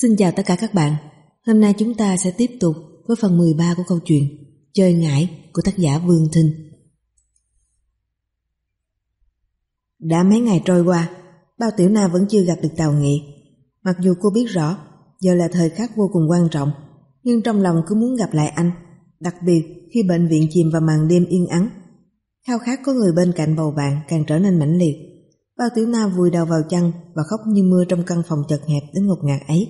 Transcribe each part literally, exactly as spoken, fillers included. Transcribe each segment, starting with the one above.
Xin chào tất cả các bạn. Hôm nay chúng ta sẽ tiếp tục với phần mười ba của câu chuyện Chơi ngải của tác giả Vương Thinh. Đã mấy ngày trôi qua, Bao Tiểu Na vẫn chưa gặp được Tào Nghị. Mặc dù cô biết rõ giờ là thời khắc vô cùng quan trọng, nhưng trong lòng cứ muốn gặp lại anh, đặc biệt khi bệnh viện chìm vào màn đêm yên ắng. Khao khát có người bên cạnh bầu bạn càng trở nên mãnh liệt. Bao Tiểu Na vùi đầu vào chăn và khóc như mưa trong căn phòng chật hẹp đến ngột ngạt ấy.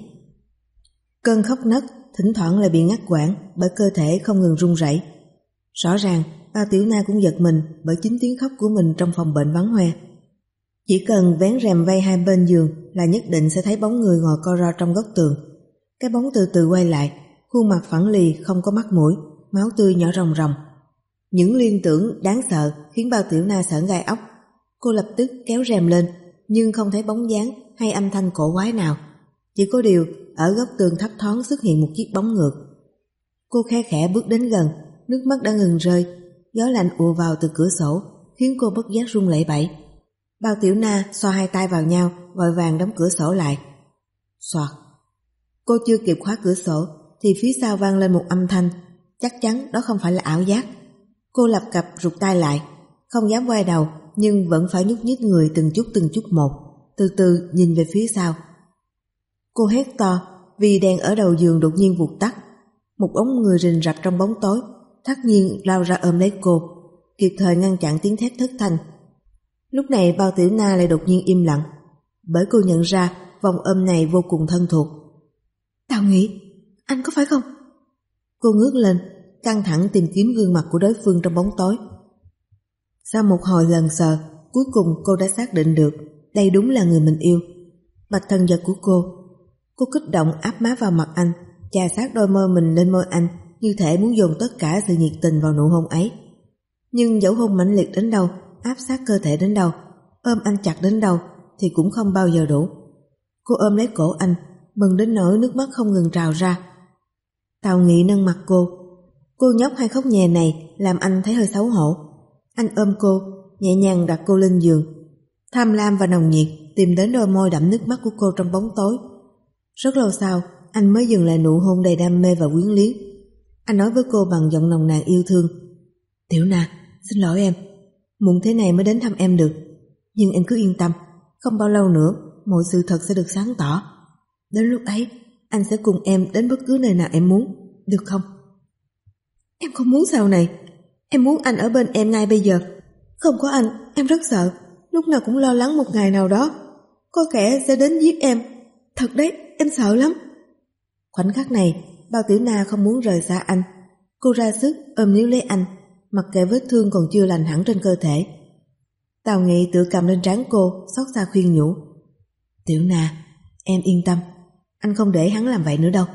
Cơn khóc nấc thỉnh thoảng lại bị ngắt quãng bởi cơ thể không ngừng run rẩy. Rõ ràng Bao Tiểu Na cũng giật mình bởi chính tiếng khóc của mình trong phòng bệnh vắng hoe. Chỉ cần vén rèm vây hai bên giường là nhất định sẽ thấy bóng người ngồi co ro trong góc tường. Cái bóng từ từ quay lại, khuôn mặt phẳng lì không có mắt mũi, máu tươi nhỏ ròng ròng. Những liên tưởng đáng sợ khiến Bao Tiểu Na sởn gai óc. Cô lập tức kéo rèm lên, nhưng không thấy bóng dáng hay âm thanh cổ quái nào. Chỉ có điều ở góc tường thấp thoáng xuất hiện một chiếc bóng ngược. Cô khe khẽ bước đến gần, nước mắt đã ngừng rơi. Gió lạnh ùa vào từ cửa sổ khiến cô bất giác run lẩy bẩy. Bao Tiểu Na xoa hai tay vào nhau, vội vàng đóng cửa sổ lại. Xoạt. Cô chưa kịp khóa cửa sổ thì phía sau vang lên một âm thanh. Chắc chắn đó không phải là ảo giác. Cô lập cập rụt tay lại, không dám quay đầu, nhưng vẫn phải nhúc nhích người từng chút từng chút một, từ từ nhìn về phía sau. Cô hét to vì đèn ở đầu giường đột nhiên vụt tắt. Một bóng người rình rập trong bóng tối thắt nhiên lao ra ôm lấy cô, kịp thời ngăn chặn tiếng thét thất thanh. Lúc này Bao Tiểu Na lại đột nhiên im lặng, bởi cô nhận ra vòng ôm này vô cùng thân thuộc. Tào Nghị, anh có phải không? Cô ngước lên, căng thẳng tìm kiếm gương mặt của đối phương trong bóng tối. Sau một hồi lần sờ, cuối cùng cô đã xác định được đây đúng là người mình yêu. Bạch thần vật của cô. Cô kích động áp má vào mặt anh, chà sát đôi môi mình lên môi anh, như thể muốn dồn tất cả sự nhiệt tình vào nụ hôn ấy. Nhưng dẫu hôn mãnh liệt đến đâu, áp sát cơ thể đến đâu, ôm anh chặt đến đâu thì cũng không bao giờ đủ. Cô ôm lấy cổ anh, mừng đến nỗi nước mắt không ngừng trào ra. Tào Nghị nâng mặt cô. Cô nhóc hay khóc nhè này làm anh thấy hơi xấu hổ. Anh ôm cô, nhẹ nhàng đặt cô lên giường, tham lam và nồng nhiệt tìm đến đôi môi đẫm nước mắt của cô trong bóng tối. Rất lâu sau, anh mới dừng lại nụ hôn đầy đam mê và quyến luyến. Anh nói với cô bằng giọng nồng nàn yêu thương. Tiểu Na, xin lỗi em, muộn thế này mới đến thăm em được. Nhưng em cứ yên tâm, không bao lâu nữa mọi sự thật sẽ được sáng tỏ. Đến lúc ấy, anh sẽ cùng em đến bất cứ nơi nào em muốn, được không? Em không muốn sau này. Em muốn anh ở bên em ngay bây giờ. Không có anh, em rất sợ. Lúc nào cũng lo lắng một ngày nào đó có kẻ sẽ đến giết em. Thật đấy, em sợ lắm. Khoảnh khắc này, Bao Tiểu Na không muốn rời xa anh. Cô ra sức ôm níu lấy anh, mặc kệ vết thương còn chưa lành hẳn trên cơ thể. Tào Nghị tự cầm lên trán cô, xót xa khuyên nhủ. Tiểu Na, em yên tâm, anh không để hắn làm vậy nữa đâu.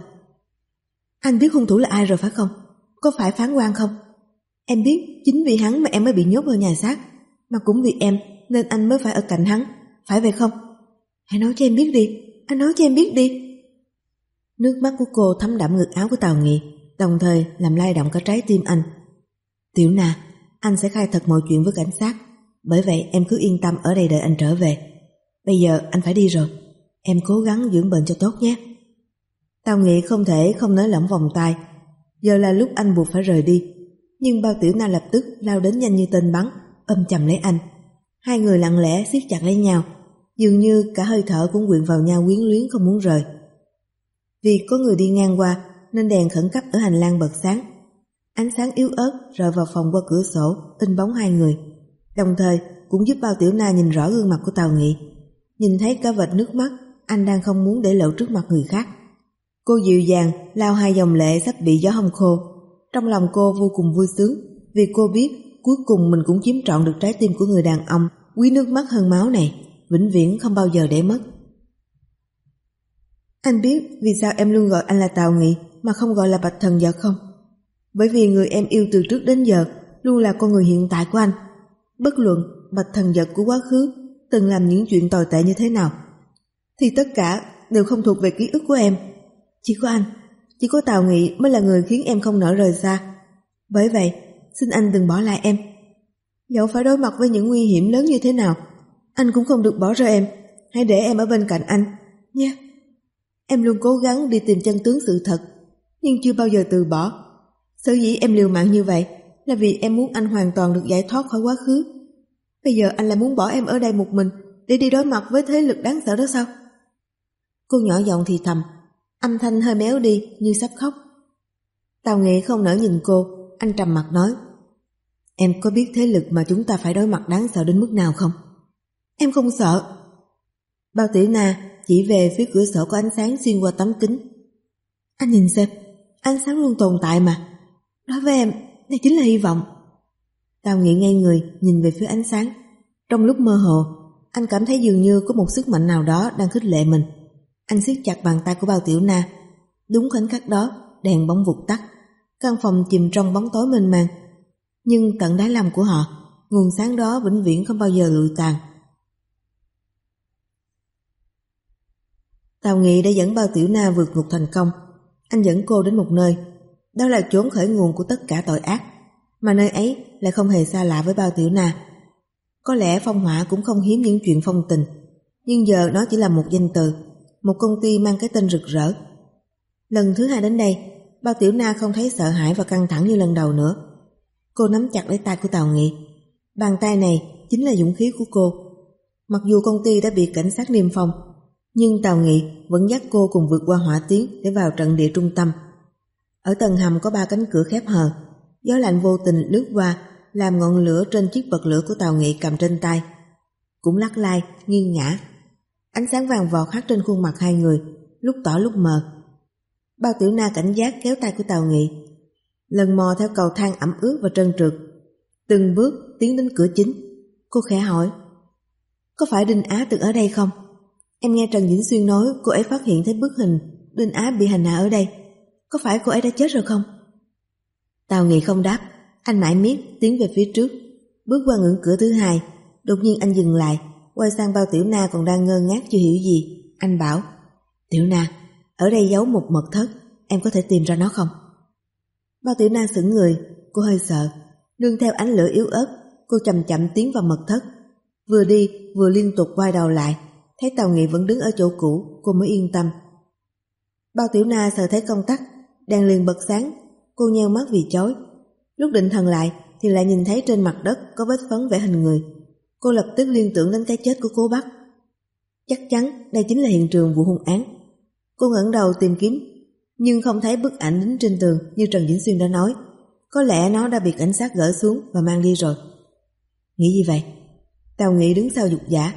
Anh biết hung thủ là ai rồi phải không? Có phải phán quan không? Em biết chính vì hắn mà em mới bị nhốt ở nhà xác, mà cũng vì em nên anh mới phải ở cạnh hắn, phải vậy không? Hãy nói cho em biết đi, anh nói cho em biết đi. Nước mắt của cô thấm đẫm ngực áo của Tào Nghị, đồng thời làm lay động cả trái tim anh. Tiểu Na, anh sẽ khai thật mọi chuyện với cảnh sát, bởi vậy em cứ yên tâm ở đây đợi anh trở về. Bây giờ anh phải đi rồi, em cố gắng dưỡng bệnh cho tốt nhé. Tào Nghị không thể không nới lỏng vòng tay. Giờ là lúc anh buộc phải rời đi, nhưng Bao Tiểu Na lập tức lao đến nhanh như tên bắn, ôm chầm lấy anh. Hai người lặng lẽ siết chặt lấy nhau, dường như cả hơi thở cũng quyện vào nhau quyến luyến không muốn rời. Vì có người đi ngang qua nên đèn khẩn cấp ở hành lang bật sáng. Ánh sáng yếu ớt rọi vào phòng qua cửa sổ, in bóng hai người, đồng thời cũng giúp Bao Tiểu Na nhìn rõ gương mặt của Tào Nghị. Nhìn thấy cả vệt nước mắt anh đang không muốn để lộ trước mặt người khác. Cô dịu dàng lau hai dòng lệ sắp bị gió hong khô. Trong lòng cô vô cùng vui sướng, vì cô biết cuối cùng mình cũng chiếm trọn được trái tim của người đàn ông quý nước mắt hơn máu này, vĩnh viễn không bao giờ để mất. Anh biết vì sao em luôn gọi anh là Tào Nghị mà không gọi là Bạch Thần Vật không? Bởi vì người em yêu từ trước đến giờ luôn là con người hiện tại của anh. Bất luận Bạch Thần Vật của quá khứ từng làm những chuyện tồi tệ như thế nào, thì tất cả đều không thuộc về ký ức của em. Chỉ có anh, chỉ có Tào Nghị mới là người khiến em không nỡ rời xa. Bởi vậy, xin anh đừng bỏ lại em. Dẫu phải đối mặt với những nguy hiểm lớn như thế nào, anh cũng không được bỏ rơi em. Hãy để em ở bên cạnh anh, nhé. Em luôn cố gắng đi tìm chân tướng sự thật, nhưng chưa bao giờ từ bỏ. Sở dĩ em liều mạng như vậy là vì em muốn anh hoàn toàn được giải thoát khỏi quá khứ. Bây giờ anh lại muốn bỏ em ở đây một mình để đi đối mặt với thế lực đáng sợ đó sao? Cô nhỏ giọng thì thầm, âm thanh hơi méo đi như sắp khóc. Tào Nghị không nỡ nhìn cô, anh trầm mặt nói, em có biết thế lực mà chúng ta phải đối mặt đáng sợ đến mức nào không? Em không sợ. Bao Tiểu Na chỉ về phía cửa sổ có ánh sáng xuyên qua tấm kính. Anh nhìn xem, ánh sáng luôn tồn tại mà. Đối với em, đây chính là hy vọng. Tào Nghị ngây người nhìn về phía ánh sáng. Trong lúc mơ hồ, anh cảm thấy dường như có một sức mạnh nào đó đang khích lệ mình. Anh siết chặt bàn tay của Bao Tiểu Na. Đúng khoảnh khắc đó, đèn bỗng vụt tắt. Căn phòng chìm trong bóng tối mênh mang. Nhưng tận đáy lòng của họ, nguồn sáng đó vĩnh viễn không bao giờ lụi tàn. Tào Nghị đã dẫn Bao Tiểu Na vượt ngục thành công. Anh dẫn cô đến một nơi. Đó là chốn khởi nguồn của tất cả tội ác, mà nơi ấy lại không hề xa lạ với Bao Tiểu Na. Có lẽ phong hỏa cũng không hiếm những chuyện phong tình, nhưng giờ nó chỉ là một danh từ, một công ty mang cái tên rực rỡ. Lần thứ hai đến đây, Bao Tiểu Na không thấy sợ hãi và căng thẳng như lần đầu nữa. Cô nắm chặt lấy tay của Tào Nghị. Bàn tay này chính là dũng khí của cô. Mặc dù công ty đã bị cảnh sát niêm phong, nhưng Tào Nghị vẫn dắt cô cùng vượt qua hỏa tuyến để vào trận địa trung tâm. Ở tầng hầm có ba cánh cửa khép hờ. Gió lạnh vô tình lướt qua, làm ngọn lửa trên chiếc bật lửa của Tào Nghị cầm trên tay cũng lắc lai, nghiêng ngã. Ánh sáng vàng vọt hắt trên khuôn mặt hai người, lúc tỏ lúc mờ. Bao Tiểu Na cảnh giác kéo tay của Tào Nghị, lần mò theo cầu thang ẩm ướt và trơn trượt, từng bước tiến đến cửa chính. Cô khẽ hỏi, có phải Đinh Á từng ở đây không? Em nghe Trần Vĩnh Xuyên nói cô ấy phát hiện thấy bức hình Đinh Á bị hành hạ ở đây. Có phải cô ấy đã chết rồi không? Tào Nghị không đáp. Anh mải miết tiến về phía trước, bước qua ngưỡng cửa thứ hai. Đột nhiên anh dừng lại, quay sang Bao Tiểu Na còn đang ngơ ngác chưa hiểu gì. Anh bảo, Tiểu Na, ở đây giấu một mật thất, em có thể tìm ra nó không? Bao Tiểu Na sững người, cô hơi sợ. Nương theo ánh lửa yếu ớt, cô chậm chậm tiến vào mật thất. Vừa đi vừa liên tục quay đầu lại. Thấy Tào Nghị vẫn đứng ở chỗ cũ, cô mới yên tâm. Bao Tiểu Na sờ thấy công tắc, đèn liền bật sáng. Cô nheo mắt vì chói. Lúc định thần lại thì lại nhìn thấy trên mặt đất có vết phấn vẽ hình người. Cô lập tức liên tưởng đến cái chết của Cố Bắc. Chắc chắn đây chính là hiện trường vụ hung án. Cô ngẩng đầu tìm kiếm, nhưng không thấy bức ảnh đính trên tường như Trần Vĩnh Xuyên đã nói. Có lẽ nó đã bị cảnh sát gỡ xuống và mang đi rồi. Nghĩ gì vậy? Tào Nghị đứng sau dục giả.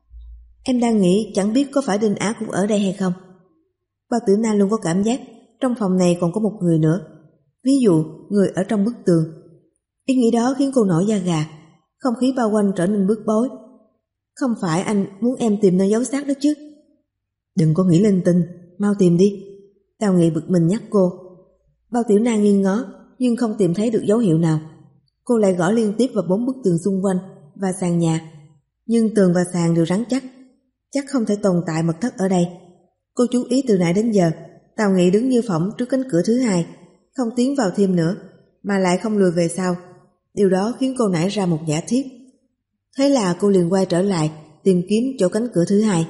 Em đang nghĩ chẳng biết có phải Đinh Á cũng ở đây hay không. Bao Tiểu Na luôn có cảm giác trong phòng này còn có một người nữa. Ví dụ người ở trong bức tường. Ý nghĩ đó khiến cô nổi da gà. Không khí bao quanh trở nên bức bối. Không phải anh muốn em tìm nơi giấu xác đó chứ? Đừng có nghĩ linh tinh, mau tìm đi. Tào Nghị bực mình nhắc cô. Bao Tiểu Na nghiêng ngó nhưng không tìm thấy được dấu hiệu nào. Cô lại gõ liên tiếp vào bốn bức tường xung quanh và sàn nhà, nhưng tường và sàn đều rắn chắc, chắc không thể tồn tại mật thất ở đây. Cô chú ý từ nãy đến giờ, Tào Nghị đứng như phỏng trước cánh cửa thứ hai, không tiến vào thêm nữa, mà lại không lùi về sau. Điều đó khiến cô nảy ra một giả thiết. Thế là cô liền quay trở lại, tìm kiếm chỗ cánh cửa thứ hai.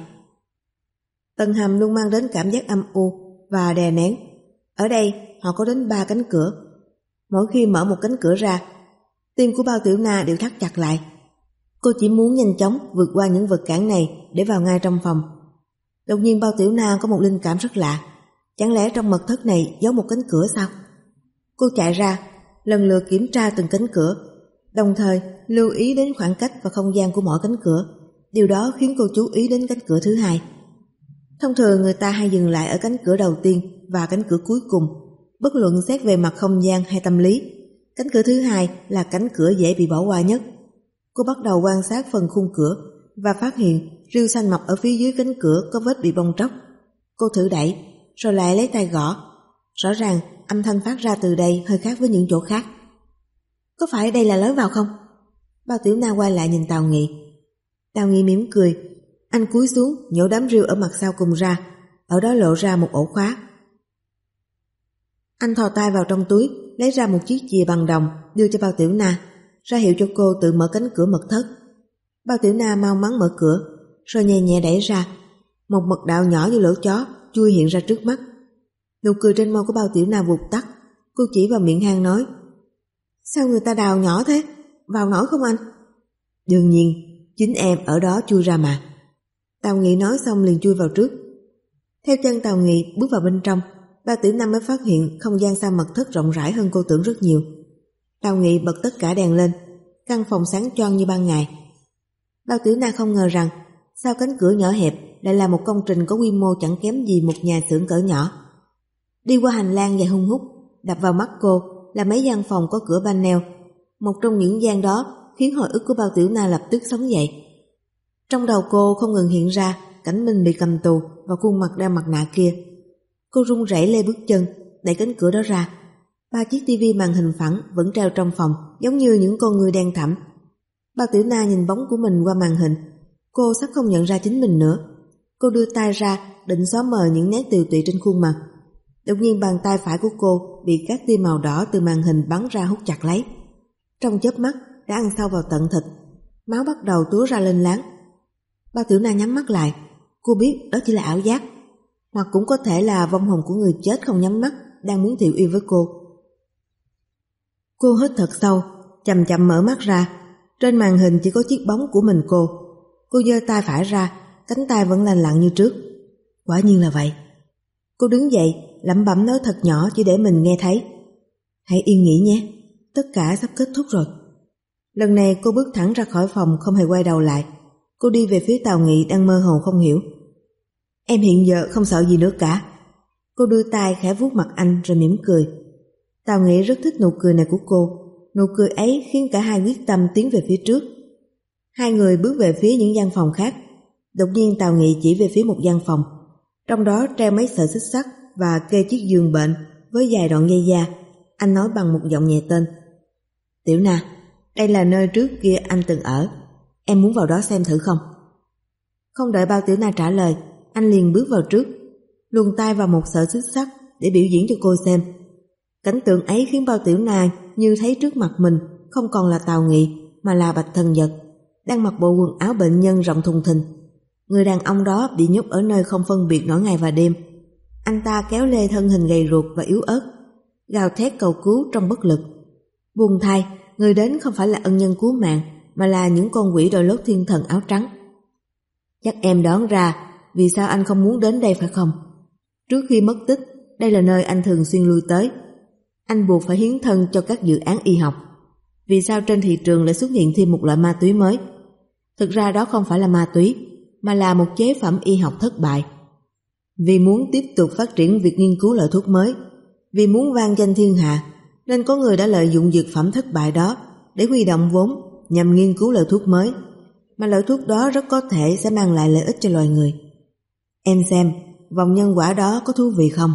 Tầng hầm luôn mang đến cảm giác âm u và đè nén. Ở đây họ có đến ba cánh cửa. Mỗi khi mở một cánh cửa ra, tim của Bao Tiểu Na đều thắt chặt lại. Cô chỉ muốn nhanh chóng vượt qua những vật cản này để vào ngay trong phòng. Đột nhiên Bao Tiểu Na có một linh cảm rất lạ. Chẳng lẽ trong mật thất này giấu một cánh cửa sao? Cô chạy ra, lần lượt kiểm tra từng cánh cửa, đồng thời lưu ý đến khoảng cách và không gian của mỗi cánh cửa. Điều đó khiến cô chú ý đến cánh cửa thứ hai. Thông thường người ta hay dừng lại ở cánh cửa đầu tiên và cánh cửa cuối cùng, bất luận xét về mặt không gian hay tâm lý. Cánh cửa thứ hai là cánh cửa dễ bị bỏ qua nhất. Cô bắt đầu quan sát phần khung cửa và phát hiện rêu xanh mọc ở phía dưới cánh cửa có vết bị bong tróc. Cô thử đẩy, rồi lại lấy tay gõ. Rõ ràng âm thanh phát ra từ đây hơi khác với những chỗ khác. Có phải đây là lối vào không? Bao Tiểu Na quay lại nhìn Tào Nghị. Tào Nghị mỉm cười. Anh cúi xuống nhổ đám rêu ở mặt sau cùng ra. Ở đó lộ ra một ổ khóa. Anh thò tay vào trong túi, lấy ra một chiếc chìa bằng đồng, đưa cho Bao Tiểu Na, ra hiệu cho cô tự mở cánh cửa mật thất. Bao Tiểu Na mau mắn mở cửa, rồi nhẹ nhẹ đẩy ra. Một mật đạo nhỏ như lỗ chó chui hiện ra trước mắt. Nụ cười trên môi của Bao Tiểu Na vụt tắt. Cô chỉ vào miệng hang nói: Sao người ta đào nhỏ thế? Vào nổi không anh? Đương nhiên, chính em ở đó chui ra mà. Tào Nghị nói xong liền chui vào trước. Theo chân Tào Nghị bước vào bên trong, Bao Tiểu Na mới phát hiện không gian sau mật thất rộng rãi hơn cô tưởng rất nhiều. Tào Nghị bật tất cả đèn lên, căn phòng sáng choang như ban ngày. Bao Tiểu Na không ngờ rằng sau cánh cửa nhỏ hẹp lại là một công trình có quy mô chẳng kém gì một nhà xưởng cỡ nhỏ. Đi qua hành lang dài hun hút, đập vào mắt cô là mấy gian phòng có cửa panel. Một trong những gian đó khiến hồi ức của Bao Tiểu Na lập tức sống dậy. Trong đầu cô không ngừng hiện ra cảnh mình bị cầm tù và khuôn mặt đeo mặt nạ kia. Cô run rẩy lê bước chân, đẩy cánh cửa đó ra. Ba chiếc tivi màn hình phẳng vẫn treo trong phòng, giống như những con người đen thẳm. Bao Tiểu Na nhìn bóng của mình qua màn hình, cô sắp không nhận ra chính mình nữa. Cô đưa tay ra định xóa mờ những nét tiều tụy trên khuôn mặt. Đột nhiên bàn tay phải của cô bị các tia màu đỏ từ màn hình bắn ra hút chặt lấy. Trong chớp mắt đã ăn sâu vào tận thịt, máu bắt đầu túa ra lên láng. Bao Tiểu Na nhắm mắt lại. Cô biết đó chỉ là ảo giác, hoặc cũng có thể là vong hồn của người chết không nhắm mắt đang muốn thiệu yêu với cô. Cô hít thật sâu, chậm chậm mở mắt ra. Trên màn hình chỉ có chiếc bóng của mình cô. Cô giơ tay phải ra, cánh tay vẫn lành lặn như trước. Quả nhiên là vậy. Cô đứng dậy, lẩm bẩm nói thật nhỏ chỉ để mình nghe thấy: Hãy yên nghỉ nhé, tất cả sắp kết thúc rồi. Lần này cô bước thẳng ra khỏi phòng, không hề quay đầu lại. Cô đi về phía Tào Nghị đang mơ hồ không hiểu. Em hiện giờ không sợ gì nữa cả. Cô đưa tay khẽ vuốt mặt anh rồi mỉm cười. Tào Nghị rất thích nụ cười này của cô. Nụ cười ấy khiến cả hai quyết tâm tiến về phía trước. Hai người bước về phía những gian phòng khác. Đột nhiên Tào Nghị chỉ về phía một gian phòng. Trong đó treo mấy sợi xích sắt và kê chiếc giường bệnh với vài đoạn dây da. Anh nói bằng một giọng nhẹ tên: Tiểu Na, đây là nơi trước kia anh từng ở. Em muốn vào đó xem thử không? Không đợi Bao Tiểu Na trả lời, anh liền bước vào trước, luồn tay vào một sợi xích sắt để biểu diễn cho cô xem. Cảnh tượng ấy khiến Bao Tiểu Na như thấy trước mặt mình không còn là Tào Nghị mà là Bạch Thần Dật, đang mặc bộ quần áo bệnh nhân rộng thùng thình. Người đàn ông đó bị nhốt ở nơi không phân biệt nổi ngày và đêm. Anh ta kéo lê thân hình gầy ruột và yếu ớt, gào thét cầu cứu trong bất lực. Buồn thay, người đến không phải là ân nhân cứu mạng, mà là những con quỷ đội lốt thiên thần áo trắng. Chắc em đoán ra vì sao anh không muốn đến đây phải không? Trước khi mất tích, đây là nơi anh thường xuyên lui tới. Anh buộc phải hiến thân cho các dự án y học. Vì sao trên thị trường lại xuất hiện thêm một loại ma túy mới? Thực ra đó không phải là ma túy, mà là một chế phẩm y học thất bại. Vì muốn tiếp tục phát triển việc nghiên cứu loại thuốc mới, vì muốn vang danh thiên hạ, nên có người đã lợi dụng dược phẩm thất bại đó để huy động vốn nhằm nghiên cứu loại thuốc mới, mà loại thuốc đó rất có thể sẽ mang lại lợi ích cho loài người. Em xem, vòng nhân quả đó có thú vị không?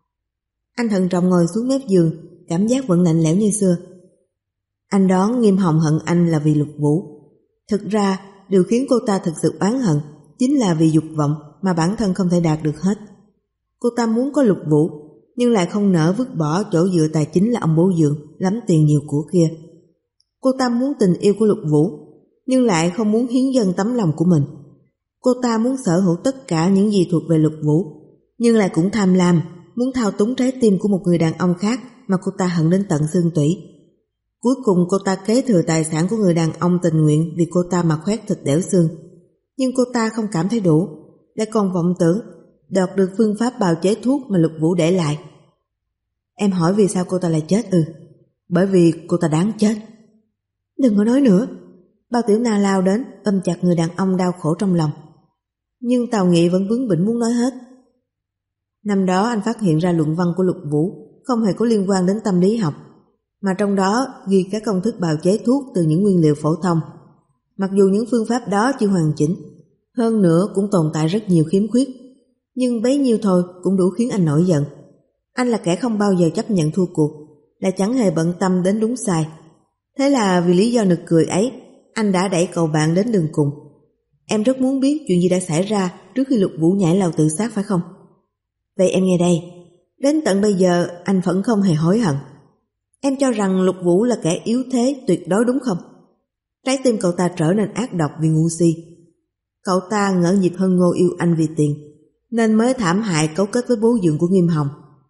Anh thận trọng ngồi xuống mép giường, cảm giác vẫn lạnh lẽo như xưa. Anh đoán Nghiêm Hồng hận anh là vì Lục Vũ. Thực ra, điều khiến cô ta thực sự oán hận chính là vì dục vọng mà bản thân không thể đạt được hết. Cô ta muốn có Lục Vũ, nhưng lại không nỡ vứt bỏ chỗ dựa tài chính là ông bố Dượng lắm tiền nhiều của kia. Cô ta muốn tình yêu của Lục Vũ, nhưng lại không muốn hiến dâng tấm lòng của mình. Cô ta muốn sở hữu tất cả những gì thuộc về Lục Vũ, nhưng lại cũng tham lam, muốn thao túng trái tim của một người đàn ông khác mà cô ta hận đến tận xương tủy. Cuối cùng cô ta kế thừa tài sản của người đàn ông tình nguyện vì cô ta mà khoét thịt đẽo xương. Nhưng cô ta không cảm thấy đủ, lại còn vọng tưởng đoạt được phương pháp bào chế thuốc mà Lục Vũ để lại. Em hỏi vì sao cô ta lại chết ư? Bởi vì cô ta đáng chết. Đừng có nói nữa. Bao Tiểu Na lao đến ôm chặt người đàn ông đau khổ trong lòng. Nhưng Tào Nghị vẫn bướng bỉnh muốn nói hết. Năm đó anh phát hiện ra luận văn của Lục Vũ không hề có liên quan đến tâm lý học, mà trong đó ghi các công thức bào chế thuốc từ những nguyên liệu phổ thông. Mặc dù những phương pháp đó chưa hoàn chỉnh, hơn nữa cũng tồn tại rất nhiều khiếm khuyết, nhưng bấy nhiêu thôi cũng đủ khiến anh nổi giận. Anh là kẻ không bao giờ chấp nhận thua cuộc, lại chẳng hề bận tâm đến đúng sai. Thế là vì lý do nực cười ấy, anh đã đẩy cậu bạn đến đường cùng. Em rất muốn biết chuyện gì đã xảy ra trước khi Lục Vũ nhảy lầu tự sát phải không? Vậy em nghe đây, đến tận bây giờ anh vẫn không hề hối hận. Em cho rằng Lục Vũ là kẻ yếu thế tuyệt đối đúng không? Trái tim cậu ta trở nên ác độc vì ngu si. Cậu ta ngỡ nhịp hơn Ngô yêu anh vì tiền, nên mới thảm hại cấu kết với bố dượng của Nghiêm Hồng,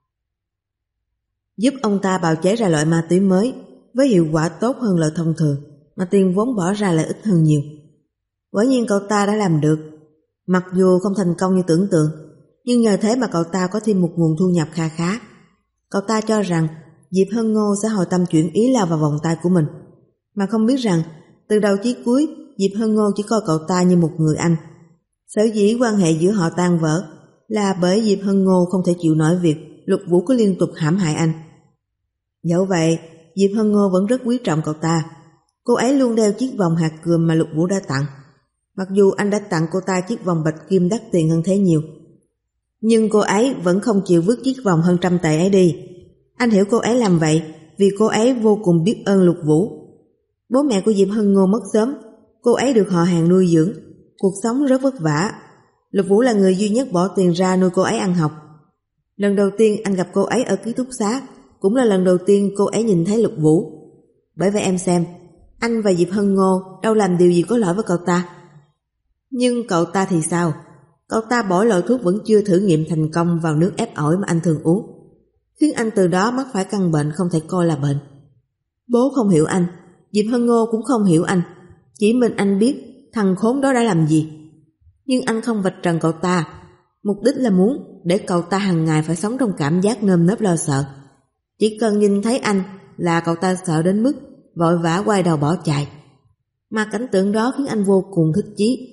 giúp ông ta bào chế ra loại ma túy mới với hiệu quả tốt hơn loại thông thường, mà tiền vốn bỏ ra lại ít hơn nhiều. Quả nhiên cậu ta đã làm được, mặc dù không thành công như tưởng tượng, nhưng nhờ thế mà cậu ta có thêm một nguồn thu nhập kha khá. Cậu ta cho rằng Diệp Hân Ngô sẽ hồi tâm chuyển ý lao vào vòng tay của mình, mà không biết rằng từ đầu chí cuối Diệp Hân Ngô chỉ coi cậu ta như một người anh. Sở dĩ quan hệ giữa họ tan vỡ là bởi Diệp Hân Ngô không thể chịu nổi việc Lục Vũ cứ liên tục hãm hại anh. Dẫu vậy, Diệp Hân Ngô vẫn rất quý trọng cậu ta. Cô ấy luôn đeo chiếc vòng hạt cườm mà Lục Vũ đã tặng, mặc dù anh đã tặng cô ta chiếc vòng bạch kim đắt tiền hơn thế nhiều. Nhưng cô ấy vẫn không chịu vứt chiếc vòng hơn trăm tệ ấy đi. Anh hiểu cô ấy làm vậy vì cô ấy vô cùng biết ơn Lục Vũ. Bố mẹ của Diệp Hân Ngô mất sớm, cô ấy được họ hàng nuôi dưỡng, cuộc sống rất vất vả. Lục Vũ là người duy nhất bỏ tiền ra nuôi cô ấy ăn học. Lần đầu tiên anh gặp cô ấy ở ký túc xá, cũng là lần đầu tiên cô ấy nhìn thấy Lục Vũ. Bởi vậy em xem, anh và Diệp Hân Ngô đâu làm điều gì có lỗi với cậu ta. Nhưng cậu ta thì sao? Cậu ta bỏ loại thuốc vẫn chưa thử nghiệm thành công vào nước ép ổi mà anh thường uống, khiến anh từ đó mắc phải căn bệnh không thể coi là bệnh. Bố không hiểu anh, Diệp Hân Ngô cũng không hiểu anh, chỉ mình anh biết thằng khốn đó đã làm gì. Nhưng anh không vạch trần cậu ta, mục đích là muốn để cậu ta hàng ngày phải sống trong cảm giác nơm nớp lo sợ. Chỉ cần nhìn thấy anh là cậu ta sợ đến mức vội vã quay đầu bỏ chạy. Mà cảnh tượng đó khiến anh vô cùng thích chí.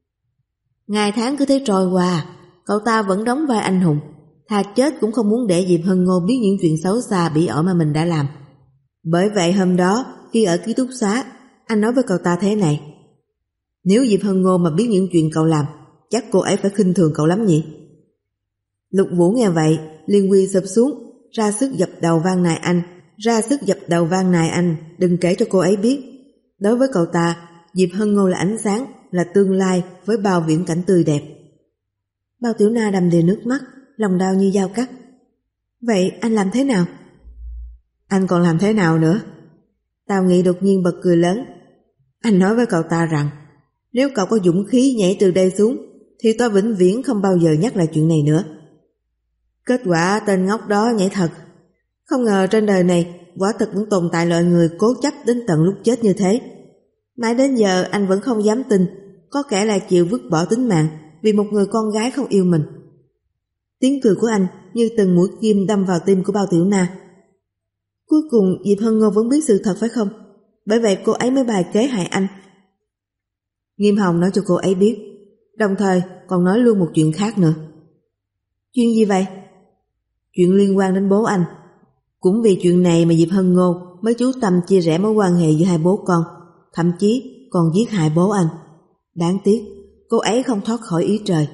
Ngày tháng cứ thế trôi qua, cậu ta vẫn đóng vai anh hùng, thà chết cũng không muốn để Diệp Hân Ngô biết những chuyện xấu xa bỉ ổi mà mình đã làm. Bởi vậy hôm đó khi ở ký túc xá, anh nói với cậu ta thế này: nếu Diệp Hân Ngô mà biết những chuyện cậu làm, chắc cô ấy phải khinh thường cậu lắm nhỉ. Lục Vũ nghe vậy liền quỳ sụp xuống, ra sức dập đầu van nài anh, ra sức dập đầu van nài anh đừng kể cho cô ấy biết. Đối với cậu ta, Diệp Hân Ngô là ánh sáng, là tương lai với bao viễn cảnh tươi đẹp. Bao Tiểu Na đầm đìa nước mắt, lòng đau như dao cắt. Vậy anh làm thế nào? Anh còn làm thế nào nữa? Tào Nghị đột nhiên bật cười lớn. Anh nói với cậu ta rằng nếu cậu có dũng khí nhảy từ đây xuống thì tôi vĩnh viễn không bao giờ nhắc lại chuyện này nữa. Kết quả tên ngốc đó nhảy thật. Không ngờ trên đời này quả thật vẫn tồn tại loại người cố chấp đến tận lúc chết như thế. Mãi đến giờ anh vẫn không dám tin có kẻ lại chịu vứt bỏ tính mạng vì một người con gái không yêu mình. Tiếng cười của anh như từng mũi kim đâm vào tim của Bao Tiểu Na. Cuối cùng Diệp Hân Ngô vẫn biết sự thật phải không? Bởi vậy cô ấy mới bài kế hại anh. Nghiêm Hồng nói cho cô ấy biết, đồng thời còn nói luôn một chuyện khác nữa. Chuyện gì vậy? Chuyện liên quan đến bố anh. Cũng vì chuyện này mà Diệp Hân Ngô mới chú tâm chia rẽ mối quan hệ giữa hai bố con, thậm chí còn giết hại bố anh. Đáng tiếc cô ấy không thoát khỏi ý trời.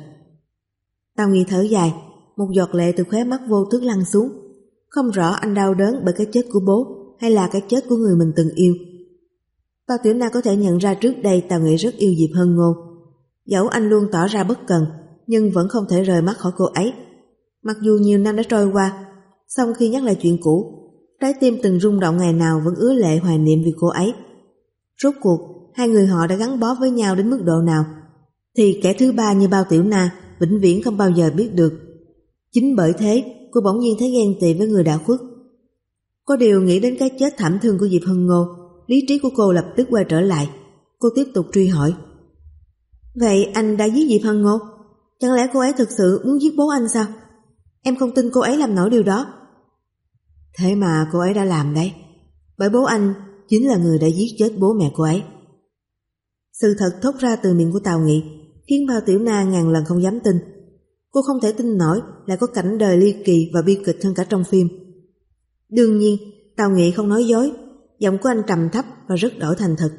Tao Nghị thở dài, một giọt lệ từ khóe mắt vô thức lăn xuống. Không rõ anh đau đớn bởi cái chết của bố hay là cái chết của người mình từng yêu. Bao Tiểu Na có thể nhận ra trước đây Tào Nghị rất yêu Diệp Hân Ngô. Dẫu anh luôn tỏ ra bất cần, nhưng vẫn không thể rời mắt khỏi cô ấy. Mặc dù nhiều năm đã trôi qua, song khi nhắc lại chuyện cũ, trái tim từng rung động ngày nào vẫn ứa lệ hoài niệm vì cô ấy. Rốt cuộc, hai người họ đã gắn bó với nhau đến mức độ nào, thì kẻ thứ ba như Bao Tiểu Na vĩnh viễn không bao giờ biết được. Chính bởi thế, cô bỗng nhiên thấy ghen tị với người đã khuất. Có điều nghĩ đến cái chết thảm thương của Diệp Hân Ngô, lý trí của cô lập tức quay trở lại. Cô tiếp tục truy hỏi. Vậy anh đã giết Diệp Hân Ngô? Chẳng lẽ cô ấy thực sự muốn giết bố anh sao? Em không tin cô ấy làm nổi điều đó. Thế mà cô ấy đã làm đấy. Bởi bố anh chính là người đã giết chết bố mẹ cô ấy. Sự thật thốt ra từ miệng của Tào Nghị khiến Bao Tiểu Na ngàn lần không dám tin. Cô không thể tin nổi lại có cảnh đời ly kỳ và bi kịch hơn cả trong phim. Đương nhiên, Tào Nghị không nói dối, giọng của anh trầm thấp và rất đổi thành thực.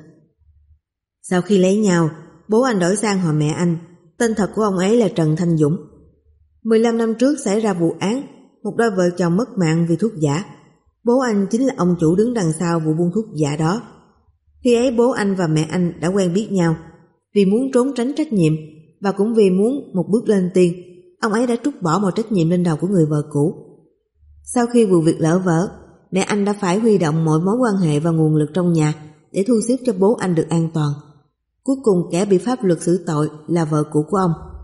Sau khi lấy nhau, bố anh đổi sang họ mẹ anh, tên thật của ông ấy là Trần Thanh Dũng. mười lăm năm trước xảy ra vụ án, một đôi vợ chồng mất mạng vì thuốc giả. Bố anh chính là ông chủ đứng đằng sau vụ buôn thuốc giả đó. Khi ấy bố anh và mẹ anh đã quen biết nhau. Vì muốn trốn tránh trách nhiệm và cũng vì muốn một bước lên tiên, ông ấy đã trút bỏ mọi trách nhiệm lên đầu của người vợ cũ. Sau khi vụ việc lỡ vỡ, mẹ anh đã phải huy động mọi mối quan hệ và nguồn lực trong nhà để thu xếp cho bố anh được an toàn. Cuối cùng kẻ bị pháp luật xử tội là vợ cũ của ông.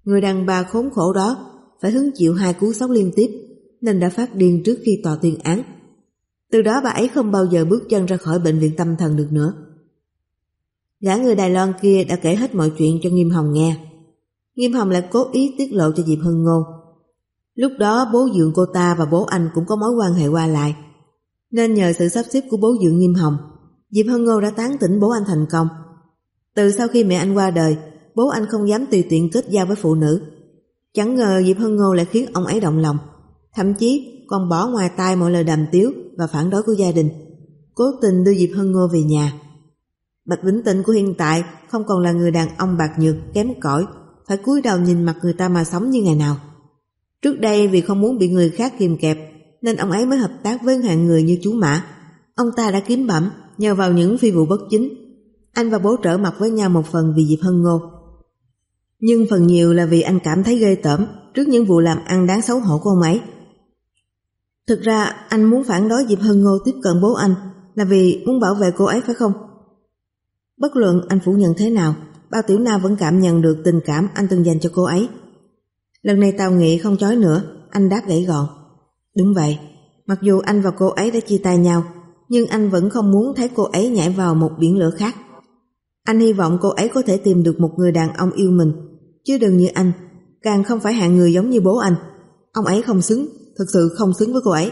Người đàn bà khốn khổ đó phải hứng chịu hai cú sốc liên tiếp nên đã phát điên trước khi tòa tuyên án. Từ đó bà ấy không bao giờ bước chân ra khỏi bệnh viện tâm thần được nữa. Gã người Đài Loan kia đã kể hết mọi chuyện cho Nghiêm Hồng nghe. Nghiêm Hồng lại cố ý tiết lộ cho Diệp Hân Ngô. Lúc đó bố dượng cô ta và bố anh cũng có mối quan hệ qua lại, nên nhờ sự sắp xếp của bố dượng Nghiêm Hồng, Diệp Hân Ngô đã tán tỉnh bố anh thành công. Từ sau khi mẹ anh qua đời, bố anh không dám tùy tiện kết giao với phụ nữ. Chẳng ngờ Diệp Hân Ngô lại khiến ông ấy động lòng, thậm chí còn bỏ ngoài tai mọi lời đàm tiếu và phản đối của gia đình, cố tình đưa Diệp Hân Ngô về nhà. Bạch Vĩnh Tịnh của hiện tại không còn là người đàn ông bạc nhược kém cỏi, phải cúi đầu nhìn mặt người ta mà sống như ngày nào. Trước đây vì không muốn bị người khác kìm kẹp nên ông ấy mới hợp tác với hạng người như chú Mã. Ông ta đã kiếm bẩm nhờ vào những phi vụ bất chính. Anh và bố trở mặt với nhau một phần vì Diệp Hân Ngô, nhưng phần nhiều là vì anh cảm thấy ghê tởm trước những vụ làm ăn đáng xấu hổ của ông ấy. Thực ra anh muốn phản đối Diệp Hân Ngô tiếp cận bố anh là vì muốn bảo vệ cô ấy phải không? Bất luận anh phủ nhận thế nào, Bao Tiểu Na vẫn cảm nhận được tình cảm anh từng dành cho cô ấy. Lần này Tào Nghị không chối nữa, anh đáp gãy gọn. Đúng vậy, mặc dù anh và cô ấy đã chia tay nhau, nhưng anh vẫn không muốn thấy cô ấy nhảy vào một biển lửa khác. Anh hy vọng cô ấy có thể tìm được một người đàn ông yêu mình, chứ đừng như anh, càng không phải hạng người giống như bố anh. Ông ấy không xứng, thực sự không xứng với cô ấy.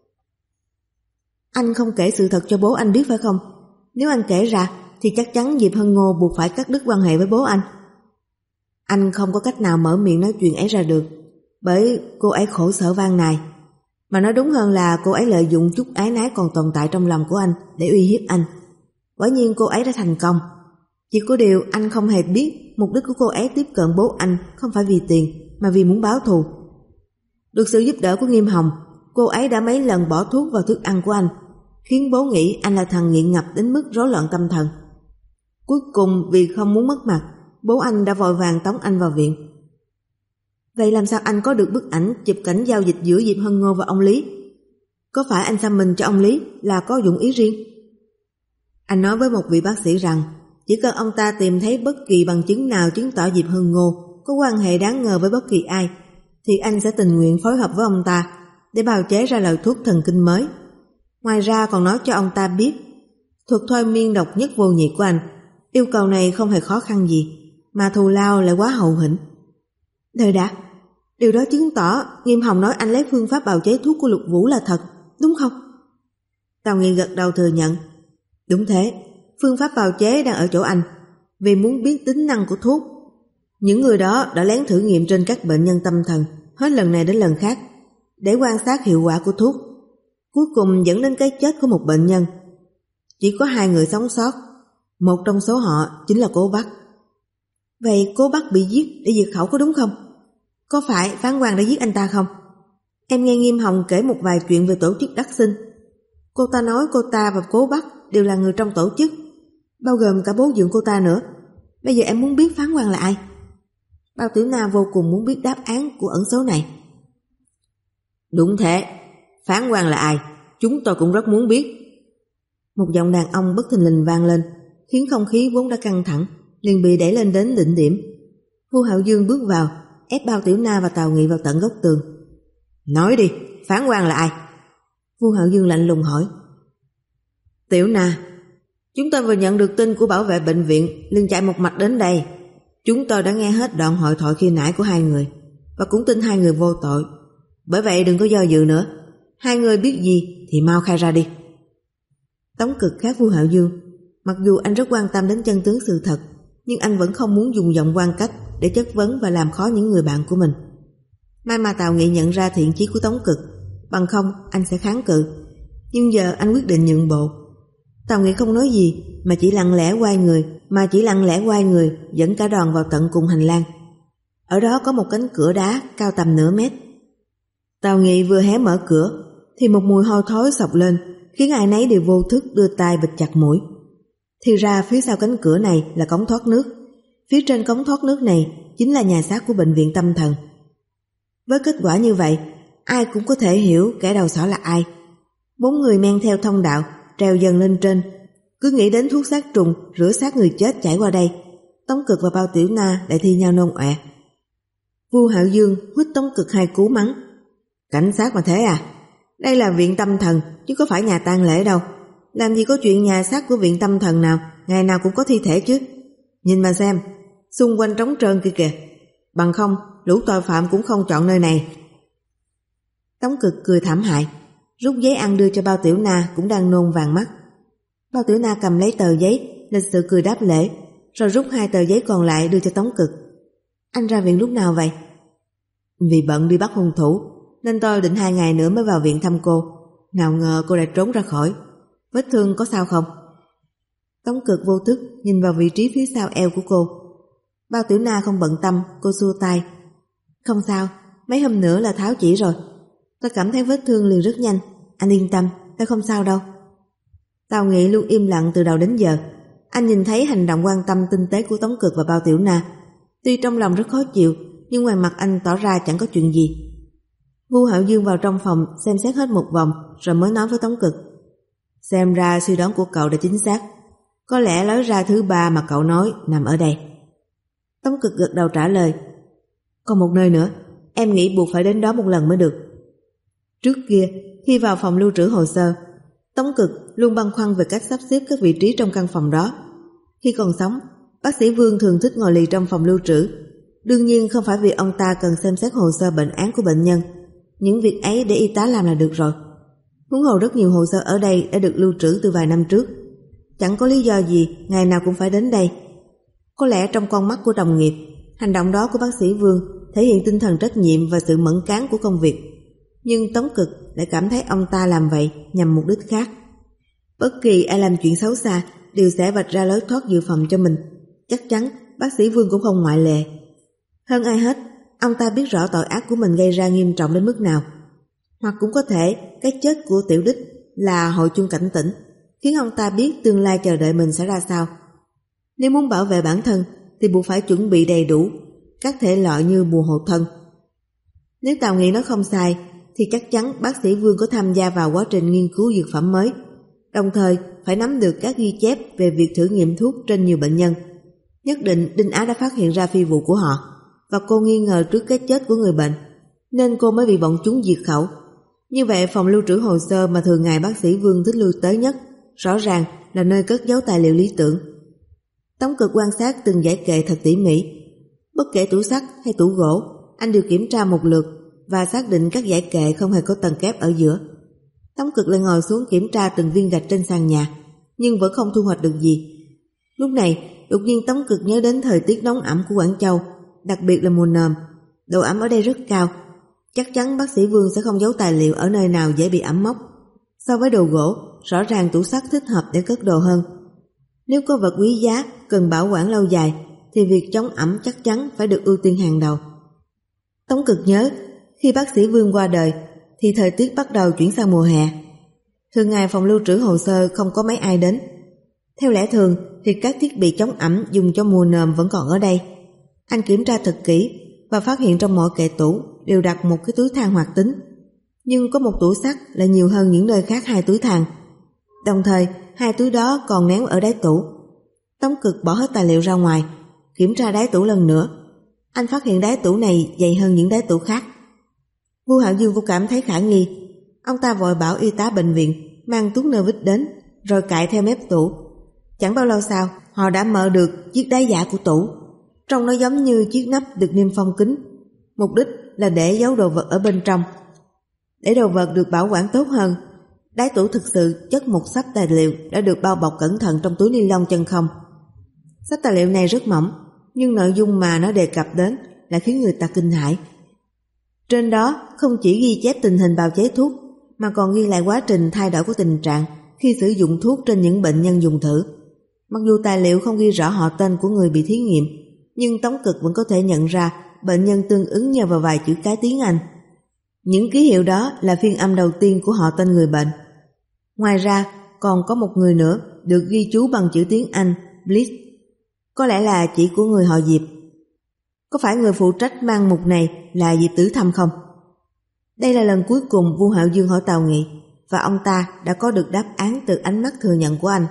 Anh không kể sự thật cho bố anh biết phải không? Nếu anh kể ra thì chắc chắn Diệp Hân Ngô buộc phải cắt đứt quan hệ với bố anh. Anh không có cách nào mở miệng nói chuyện ấy ra được, bởi cô ấy khổ sở van nài. Mà nói đúng hơn là cô ấy lợi dụng chút ái nái còn tồn tại trong lòng của anh để uy hiếp anh. Quả nhiên cô ấy đã thành công. Chỉ có điều anh không hề biết mục đích của cô ấy tiếp cận bố anh không phải vì tiền, mà vì muốn báo thù. Được sự giúp đỡ của Nghiêm Hồng, cô ấy đã mấy lần bỏ thuốc vào thức ăn của anh, khiến bố nghĩ anh là thằng nghiện ngập đến mức rối loạn tâm thần. Cuối cùng vì không muốn mất mặt, bố anh đã vội vàng tống anh vào viện. Vậy làm sao anh có được bức ảnh chụp cảnh giao dịch giữa Diệp Hân Ngô và ông Lý? Có phải anh xăm mình cho ông Lý là có dụng ý riêng? Anh nói với một vị bác sĩ rằng chỉ cần ông ta tìm thấy bất kỳ bằng chứng nào chứng tỏ Diệp Hân Ngô có quan hệ đáng ngờ với bất kỳ ai, thì anh sẽ tình nguyện phối hợp với ông ta để bào chế ra loại thuốc thần kinh mới. Ngoài ra còn nói cho ông ta biết thuật thôi miên độc nhất vô nhị của anh. Yêu cầu này không hề khó khăn gì, mà thù lao lại quá hậu hĩnh. Đời đã, điều đó chứng tỏ Nghiêm Hồng nói anh lấy phương pháp bào chế thuốc của Lục Vũ là thật, đúng không? Tào Nghị gật đầu thừa nhận. Đúng thế, phương pháp bào chế đang ở chỗ anh. Vì muốn biết tính năng của thuốc, những người đó đã lén thử nghiệm trên các bệnh nhân tâm thần hết lần này đến lần khác để quan sát hiệu quả của thuốc, cuối cùng dẫn đến cái chết của một bệnh nhân. Chỉ có hai người sống sót, một trong số họ chính là Cố Bắc. Vậy Cố Bắc bị giết để diệt khẩu có đúng không? Có phải phán quan đã giết anh ta không? Em nghe Nghiêm Hồng kể một vài chuyện về tổ chức Đắc Sinh. Cô ta nói cô ta và Cố Bắc đều là người trong tổ chức, bao gồm cả bố dượng cô ta nữa. Bây giờ em muốn biết phán quan là ai? Bao Tiểu Na vô cùng muốn biết đáp án của ẩn số này. Đúng thế, phán quan là ai? Chúng tôi cũng rất muốn biết. Một giọng đàn ông bất thình lình vang lên, khiến không khí vốn đã căng thẳng liền bị đẩy lên đến đỉnh điểm. Vu Hạo Dương bước vào, ép Bao Tiểu Na và Tào Nghị vào tận góc tường. Nói đi, phán quan là ai? Vu Hạo Dương lạnh lùng hỏi. Tiểu Na, chúng tôi vừa nhận được tin của bảo vệ bệnh viện, liền chạy một mạch đến đây. Chúng tôi đã nghe hết đoạn hội thoại khi nãy của hai người, và cũng tin hai người vô tội. Bởi vậy đừng có do dự nữa, hai người biết gì thì mau khai ra đi. Tống Cực khác Vu Hạo Dương. Mặc dù anh rất quan tâm đến chân tướng sự thật, nhưng anh vẫn không muốn dùng giọng quan cách để chất vấn và làm khó những người bạn của mình. May mà Tào Nghị nhận ra thiện chí của Tống Cực, bằng không anh sẽ kháng cự. Nhưng giờ anh quyết định nhượng bộ. Tào Nghị không nói gì mà chỉ lặng lẽ quay người, mà chỉ lặng lẽ quay người dẫn cả đoàn vào tận cùng hành lang. Ở đó có một cánh cửa đá cao tầm nửa mét. Tào Nghị vừa hé mở cửa thì một mùi hôi thối xộc lên, khiến ai nấy đều vô thức đưa tay bịt chặt mũi. Thì ra phía sau cánh cửa này là cống thoát nước. Phía trên cống thoát nước này chính là nhà xác của bệnh viện tâm thần. Với kết quả như vậy, ai cũng có thể hiểu kẻ đầu sỏ là ai. Bốn người men theo thông đạo trèo dần lên trên, cứ nghĩ đến thuốc sát trùng rửa xác người chết chảy qua đây. Tống Cực và Bao Tiểu Na lại thi nhau nôn ọe. Vu Hạo Dương huýt Tống Cực hai cú mắng. Cảnh sát mà thế à? Đây là viện tâm thần chứ có phải nhà tang lễ đâu. Làm gì có chuyện nhà xác của viện tâm thần nào ngày nào cũng có thi thể chứ. Nhìn mà xem, xung quanh trống trơn kia kìa. Bằng không lũ tội phạm cũng không chọn nơi này. Tống Cực cười thảm hại, rút giấy ăn đưa cho Bao Tiểu Na cũng đang nôn vàng mắt. Bao Tiểu Na cầm lấy tờ giấy, lịch sự cười đáp lễ, rồi rút hai tờ giấy còn lại đưa cho Tống Cực. Anh ra viện lúc nào vậy? Vì bận đi bắt hung thủ, nên tôi định hai ngày nữa mới vào viện thăm cô. Nào ngờ cô đã trốn ra khỏi. Vết thương có sao không? Tống Cực vô thức nhìn vào vị trí phía sau eo của cô. Bao Tiểu Na không bận tâm, cô xua tay. Không sao, mấy hôm nữa là tháo chỉ rồi. Tôi cảm thấy vết thương liền rất nhanh. Anh yên tâm, tôi không sao đâu. Tào Nghị luôn im lặng từ đầu đến giờ. Anh nhìn thấy hành động quan tâm tinh tế của Tống Cực và Bao Tiểu Na. Tuy trong lòng rất khó chịu, nhưng ngoài mặt anh tỏ ra chẳng có chuyện gì. Vu Hạo Dương vào trong phòng xem xét hết một vòng rồi mới nói với Tống Cực. Xem ra suy đoán của cậu đã chính xác. Có lẽ lối ra thứ ba mà cậu nói nằm ở đây. Tống Cực gật đầu trả lời. Còn một nơi nữa, em nghĩ buộc phải đến đó một lần mới được. Trước kia, khi vào phòng lưu trữ hồ sơ, Tống Cực luôn băn khoăn về cách sắp xếp các vị trí trong căn phòng đó. Khi còn sống, bác sĩ Vương thường thích ngồi lì trong phòng lưu trữ. Đương nhiên không phải vì ông ta cần xem xét hồ sơ bệnh án của bệnh nhân. Những việc ấy để y tá làm là được rồi. Huống hồ rất nhiều hồ sơ ở đây đã được lưu trữ từ vài năm trước. Chẳng có lý do gì ngày nào cũng phải đến đây. Có lẽ trong con mắt của đồng nghiệp, hành động đó của bác sĩ Vương thể hiện tinh thần trách nhiệm và sự mẫn cán của công việc. Nhưng Tống Cực lại cảm thấy ông ta làm vậy nhằm mục đích khác. Bất kỳ ai làm chuyện xấu xa đều sẽ vạch ra lối thoát dự phòng cho mình. Chắc chắn bác sĩ Vương cũng không ngoại lệ. Hơn ai hết, ông ta biết rõ tội ác của mình gây ra nghiêm trọng đến mức nào. Hoặc cũng có thể cái chết của Tiểu Đích là hồi chuông cảnh tỉnh, khiến ông ta biết tương lai chờ đợi mình sẽ ra sao. Nếu muốn bảo vệ bản thân thì buộc phải chuẩn bị đầy đủ các thể loại như bùa hộ thân. Nếu Tào Nghị nói không sai thì chắc chắn bác sĩ Vương có tham gia vào quá trình nghiên cứu dược phẩm mới, đồng thời phải nắm được các ghi chép về việc thử nghiệm thuốc trên nhiều bệnh nhân. Nhất định Đinh Á đã phát hiện ra phi vụ của họ, và cô nghi ngờ trước cái chết của người bệnh, nên cô mới bị bọn chúng diệt khẩu. Như vậy phòng lưu trữ hồ sơ mà thường ngày bác sĩ Vương thích lưu tới nhất rõ ràng là nơi cất giấu tài liệu lý tưởng. Tống Cực quan sát từng dãy kệ thật tỉ mỉ. Bất kể tủ sắt hay tủ gỗ, anh đều kiểm tra một lượt và xác định các dãy kệ không hề có tầng kép ở giữa. Tống Cực lại ngồi xuống kiểm tra từng viên gạch trên sàn nhà, nhưng vẫn không thu hoạch được gì. Lúc này, đột nhiên Tống Cực nhớ đến thời tiết nóng ẩm của Quảng Châu, đặc biệt là mùa nồm. Độ ẩm ở đây rất cao. Chắc chắn bác sĩ Vương sẽ không giấu tài liệu ở nơi nào dễ bị ẩm mốc. So với đồ gỗ, rõ ràng tủ sắt thích hợp để cất đồ hơn. Nếu có vật quý giá cần bảo quản lâu dài thì việc chống ẩm chắc chắn phải được ưu tiên hàng đầu. Tống Cực nhớ, khi bác sĩ Vương qua đời thì thời tiết bắt đầu chuyển sang mùa hè. Thường ngày phòng lưu trữ hồ sơ không có mấy ai đến. Theo lẽ thường thì các thiết bị chống ẩm dùng cho mùa nồm vẫn còn ở đây. Anh kiểm tra thật kỹ và phát hiện trong mọi kệ tủ đều đặt một cái túi than hoạt tính. Nhưng có một tủ sắt lại nhiều hơn những nơi khác hai túi than. Đồng thời hai túi đó còn nén ở đáy tủ. Tống Cực bỏ hết tài liệu ra ngoài, kiểm tra đáy tủ lần nữa. Anh phát hiện đáy tủ này dày hơn những đáy tủ khác. Vu Hạo Dương cũng cảm thấy khả nghi. Ông ta vội bảo y tá bệnh viện mang tuốt nơ vít đến, rồi cạy theo mép tủ. Chẳng bao lâu sau, họ đã mở được chiếc đáy giả của tủ. Trông nó giống như chiếc nắp được niêm phong kín, mục đích là để giấu đồ vật ở bên trong. Để đồ vật được bảo quản tốt hơn, đáy tủ thực sự chất một xấp tài liệu đã được bao bọc cẩn thận trong túi ni lông chân không. Xấp tài liệu này rất mỏng, nhưng nội dung mà nó đề cập đến là khiến người ta kinh hãi. Trên đó không chỉ ghi chép tình hình bào chế thuốc, mà còn ghi lại quá trình thay đổi của tình trạng khi sử dụng thuốc trên những bệnh nhân dùng thử. Mặc dù tài liệu không ghi rõ họ tên của người bị thí nghiệm, nhưng Tống Cực vẫn có thể nhận ra bệnh nhân tương ứng nhờ vào vài chữ cái tiếng Anh. Những ký hiệu đó là phiên âm đầu tiên của họ tên người bệnh. Ngoài ra, còn có một người nữa được ghi chú bằng chữ tiếng Anh Bliss. Có lẽ là chỉ của người họ Diệp. Có phải người phụ trách mang mục này là Diệp Tử Thâm không? Đây là lần cuối cùng Vu Hạo Dương hỏi Tào Nghị, và ông ta đã có được đáp án từ ánh mắt thừa nhận của anh.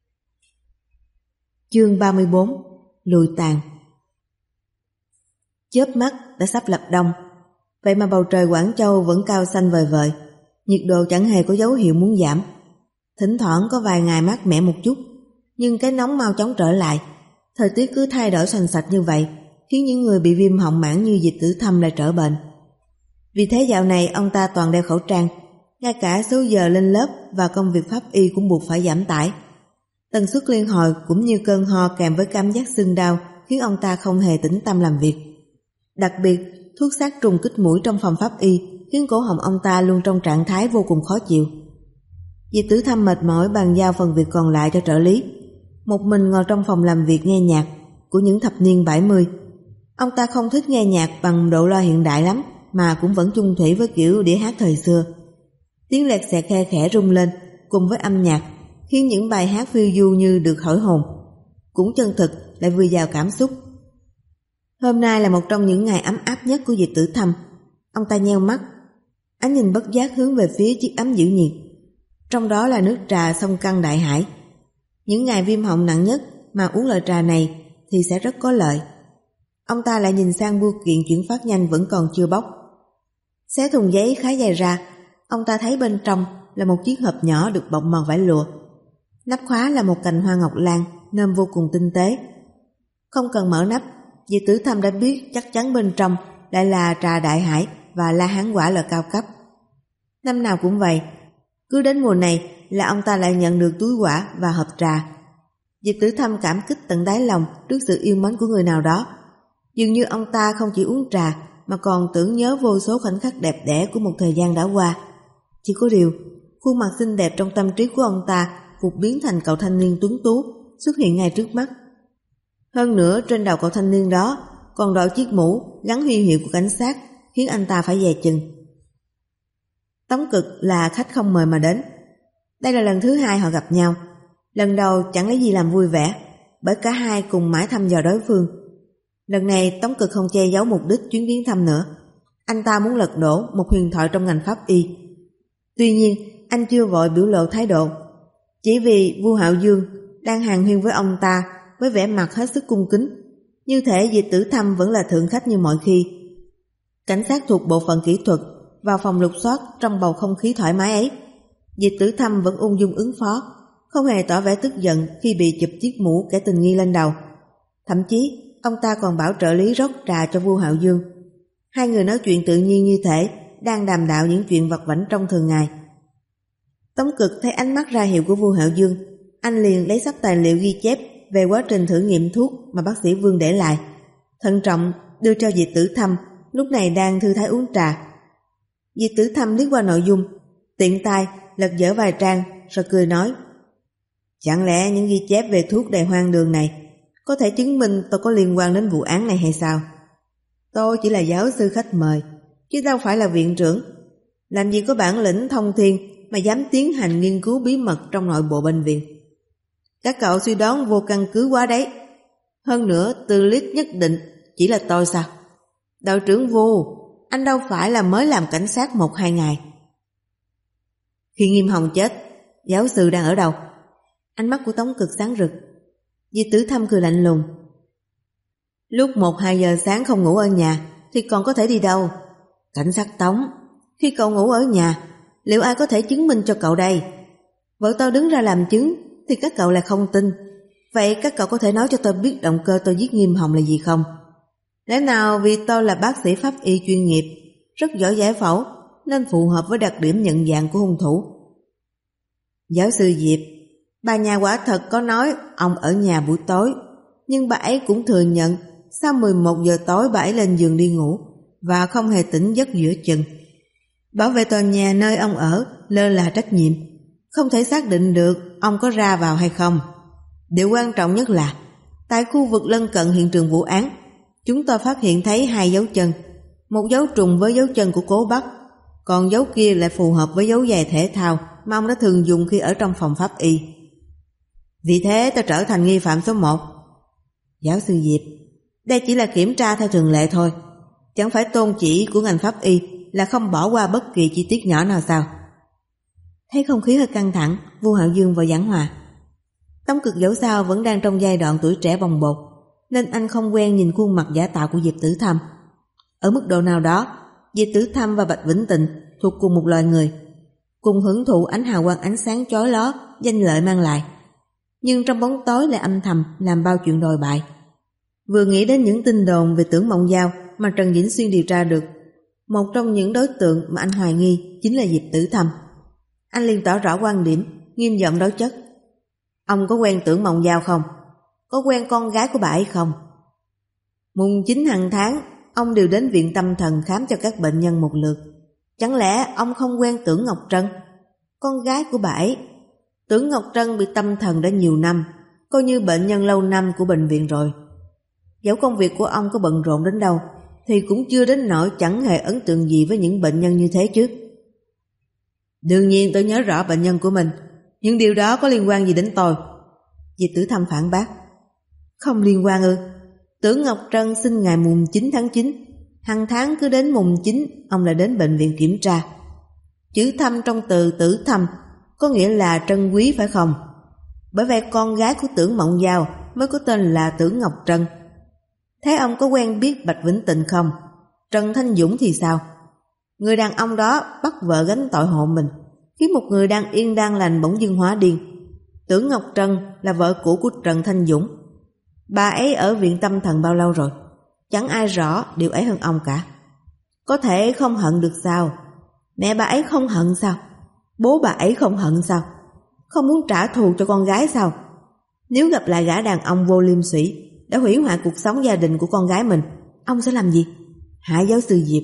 Chương ba mươi bốn. Lùi tàn. chớp mắt đã sắp lập đông. Vậy mà bầu trời Quảng Châu vẫn cao xanh vời vợi, nhiệt độ chẳng hề có dấu hiệu muốn giảm. Thỉnh thoảng có vài ngày mát mẻ một chút, nhưng cái nóng mau chóng trở lại. Thời tiết cứ thay đổi xoành xoạch như vậy, khiến những người bị viêm họng mãn như Diệp Tử Thâm lại trở bệnh. Vì thế dạo này ông ta toàn đeo khẩu trang, ngay cả số giờ lên lớp và công việc pháp y cũng buộc phải giảm tải. Tần suất liên hồi cũng như cơn ho kèm với cảm giác sưng đau khiến ông ta không hề tĩnh tâm làm việc. Đặc biệt, thuốc sát trùng kích mũi trong phòng pháp y khiến cổ họng ông ta luôn trong trạng thái vô cùng khó chịu. Diệp Tử Thâm mệt mỏi bàn giao phần việc còn lại cho trợ lý, một mình ngồi trong phòng làm việc nghe nhạc của những thập niên bảy mươi. Ông ta không thích nghe nhạc bằng độ loa hiện đại lắm, mà cũng vẫn chung thủy với kiểu đĩa hát thời xưa. Tiếng lẹt xẹt khe khẽ rung lên cùng với âm nhạc khiến những bài hát phiêu du như được hỏi hồn, cũng chân thực lại vừa giàu cảm xúc. Hôm nay là một trong những ngày ấm áp nhất của Diệp Tử Thâm. Ông ta nheo mắt, ánh nhìn bất giác hướng về phía chiếc ấm giữ nhiệt, trong đó là nước trà sông Căng Đại Hải. Những ngày viêm họng nặng nhất mà uống loại trà này thì sẽ rất có lợi. Ông ta lại nhìn sang bưu kiện chuyển phát nhanh vẫn còn chưa bóc. Xé thùng giấy khá dày ra, ông ta thấy bên trong là một chiếc hộp nhỏ được bọc bằng vải lụa. Nắp khóa là một cành hoa ngọc lan, nôm vô cùng tinh tế. Không cần mở nắp, Diệp Tử Thâm đã biết chắc chắn bên trong lại là trà Đại Hải và la hán quả loại cao cấp. Năm nào cũng vậy, cứ đến mùa này là ông ta lại nhận được túi quả và hộp trà. Diệp Tử Thâm cảm kích tận đáy lòng trước sự yêu mến của người nào đó. Dường như ông ta không chỉ uống trà mà còn tưởng nhớ vô số khoảnh khắc đẹp đẽ của một thời gian đã qua. Chỉ có điều, khuôn mặt xinh đẹp trong tâm trí của ông ta vụt biến thành cậu thanh niên tuấn tú xuất hiện ngay trước mắt. Hơn nữa trên đầu cậu thanh niên đó còn đội chiếc mũ gắn huy hiệu của cảnh sát khiến anh ta phải dè chừng. Tống Cực là khách không mời mà đến. Đây là lần thứ hai họ gặp nhau. Lần đầu chẳng lấy gì làm vui vẻ, bởi cả hai cùng mãi thăm dò đối phương. Lần này Tống Cực không che giấu mục đích chuyến viếng thăm nữa. Anh ta muốn lật đổ một huyền thoại trong ngành pháp y. Tuy nhiên anh chưa vội biểu lộ thái độ, chỉ vì Vu Hạo Dương đang hàn huyên với ông ta với vẻ mặt hết sức cung kính, như thể Diệp Tử Thâm vẫn là thượng khách như mọi khi. Cảnh sát thuộc bộ phận kỹ thuật vào phòng lục soát trong bầu không khí thoải mái ấy. Diệp Tử Thâm vẫn ung dung ứng phó, không hề tỏ vẻ tức giận khi bị chụp chiếc mũ kẻ tình nghi lên đầu. Thậm chí ông ta còn bảo trợ lý rót trà cho Vu Hạo Dương. Hai người nói chuyện tự nhiên như thể đang đàm đạo những chuyện vặt vãnh trong thường ngày. Tống Cực thấy ánh mắt ra hiệu của Vu Hạo Dương, anh liền lấy sắp tài liệu ghi chép về quá trình thử nghiệm thuốc mà bác sĩ Vương để lại, thận trọng đưa cho Diệp Tử Thâm lúc này đang thư thái uống trà. Diệp Tử Thâm liếc qua nội dung, tiện tay lật dở vài trang rồi cười nói: chẳng lẽ những ghi chép về thuốc đầy hoang đường này có thể chứng minh tôi có liên quan đến vụ án này hay sao? Tôi chỉ là giáo sư khách mời, chứ đâu phải là viện trưởng. Làm gì có bản lĩnh thông thiên mà dám tiến hành nghiên cứu bí mật trong nội bộ bệnh viện. Các cậu suy đoán vô căn cứ quá đấy. Hơn nữa tư lít nhất định chỉ là tôi sao? Đội trưởng Vu, anh đâu phải là mới làm cảnh sát một hai ngày. Khi Nghiêm Hồng chết, giáo sư đang ở đâu? Ánh mắt của Tống Cực sáng rực. Diệp Tử Thâm cười lạnh lùng. Lúc một hai giờ sáng không ngủ ở nhà thì còn có thể đi đâu? Cảnh sát Tống, khi cậu ngủ ở nhà, liệu ai có thể chứng minh cho cậu đây? Vợ tôi đứng ra làm chứng thì các cậu lại không tin. Vậy các cậu có thể nói cho tôi biết động cơ tôi giết Nghiêm Hồng là gì không? Lẽ nào vì tôi là bác sĩ pháp y chuyên nghiệp, rất giỏi giải phẫu nên phù hợp với đặc điểm nhận dạng của hung thủ? Giáo sư Diệp, bà nhà quả thật có nói ông ở nhà buổi tối, nhưng bà ấy cũng thừa nhận sau mười một giờ tối bà ấy lên giường đi ngủ và không hề tỉnh giấc giữa chừng. Bảo vệ tòa nhà nơi ông ở lơ là trách nhiệm, không thể xác định được ông có ra vào hay không. Điều quan trọng nhất là tại khu vực lân cận hiện trường vụ án, chúng tôi phát hiện thấy hai dấu chân, một dấu trùng với dấu chân của Cố Bắc, còn dấu kia lại phù hợp với dấu giày thể thao mà ông đã thường dùng khi ở trong phòng pháp y. Vì thế tôi trở thành nghi phạm số một. Giáo sư Diệp, đây chỉ là kiểm tra theo thường lệ thôi, chẳng phải tôn chỉ của ngành pháp y là không bỏ qua bất kỳ chi tiết nhỏ nào sao? Thấy không khí hơi căng thẳng, Vu Hạo Dương vội giảng hòa. Tống Cực dẫu sao vẫn đang trong giai đoạn tuổi trẻ bồng bột, nên anh không quen nhìn khuôn mặt giả tạo của Diệp Tử Thâm, Ở mức độ nào đó, Diệp Tử Thâm và Bạch Vĩnh Tịnh thuộc cùng một loài người, cùng hưởng thụ ánh hào quang ánh sáng chói lóa danh lợi mang lại, nhưng trong bóng tối lại âm thầm làm bao chuyện đồi bại. Vừa nghĩ đến những tin đồn về Tưởng Mộng Giao mà Trần Vĩnh Xuyên điều tra được, một trong những đối tượng mà anh hoài nghi chính là Diệp Tử Thâm. Anh liền tỏ rõ quan điểm, nghiêm giọng đối chất. Ông có quen Tưởng Mộng Giao không? Có quen con gái của bà ấy không? Mùng chín hàng tháng, ông đều đến viện tâm thần khám cho các bệnh nhân một lượt. Chẳng lẽ ông không quen Tưởng Ngọc Trân, con gái của bà ấy? Tưởng Ngọc Trân bị tâm thần đã nhiều năm, coi như bệnh nhân lâu năm của bệnh viện rồi. Dẫu công việc của ông có bận rộn đến đâu, thì cũng chưa đến nỗi chẳng hề ấn tượng gì với những bệnh nhân như thế chứ. Đương nhiên tôi nhớ rõ bệnh nhân của mình, nhưng điều đó có liên quan gì đến tôi? Diệp Tử Thâm phản bác. Không liên quan ư? Tưởng Ngọc Trân sinh ngày mùng chín tháng chín, hàng tháng cứ đến mùng chín ông lại đến bệnh viện kiểm tra. Chữ Thâm trong từ Tử Thâm có nghĩa là trân quý phải không? Bởi vậy con gái của Tưởng Mộng Giao mới có tên là Tưởng Ngọc Trân. Thế ông có quen biết Bạch Vĩnh Tịnh không? Trần Thanh Dũng thì sao? Người đàn ông đó bắt vợ gánh tội hộ mình, khiến một người đang yên đang lành bỗng dưng hóa điên. Tưởng Ngọc Trân là vợ cũ của Trần Thanh Dũng. Bà ấy ở viện tâm thần bao lâu rồi? Chẳng ai rõ điều ấy hơn ông cả. Có thể không hận được sao? Mẹ bà ấy không hận sao? Bố bà ấy không hận sao? Không muốn trả thù cho con gái sao? Nếu gặp lại gã đàn ông vô liêm sỉ đã hủy hoại cuộc sống gia đình của con gái mình, ông sẽ làm gì? Hả giáo sư Diệp?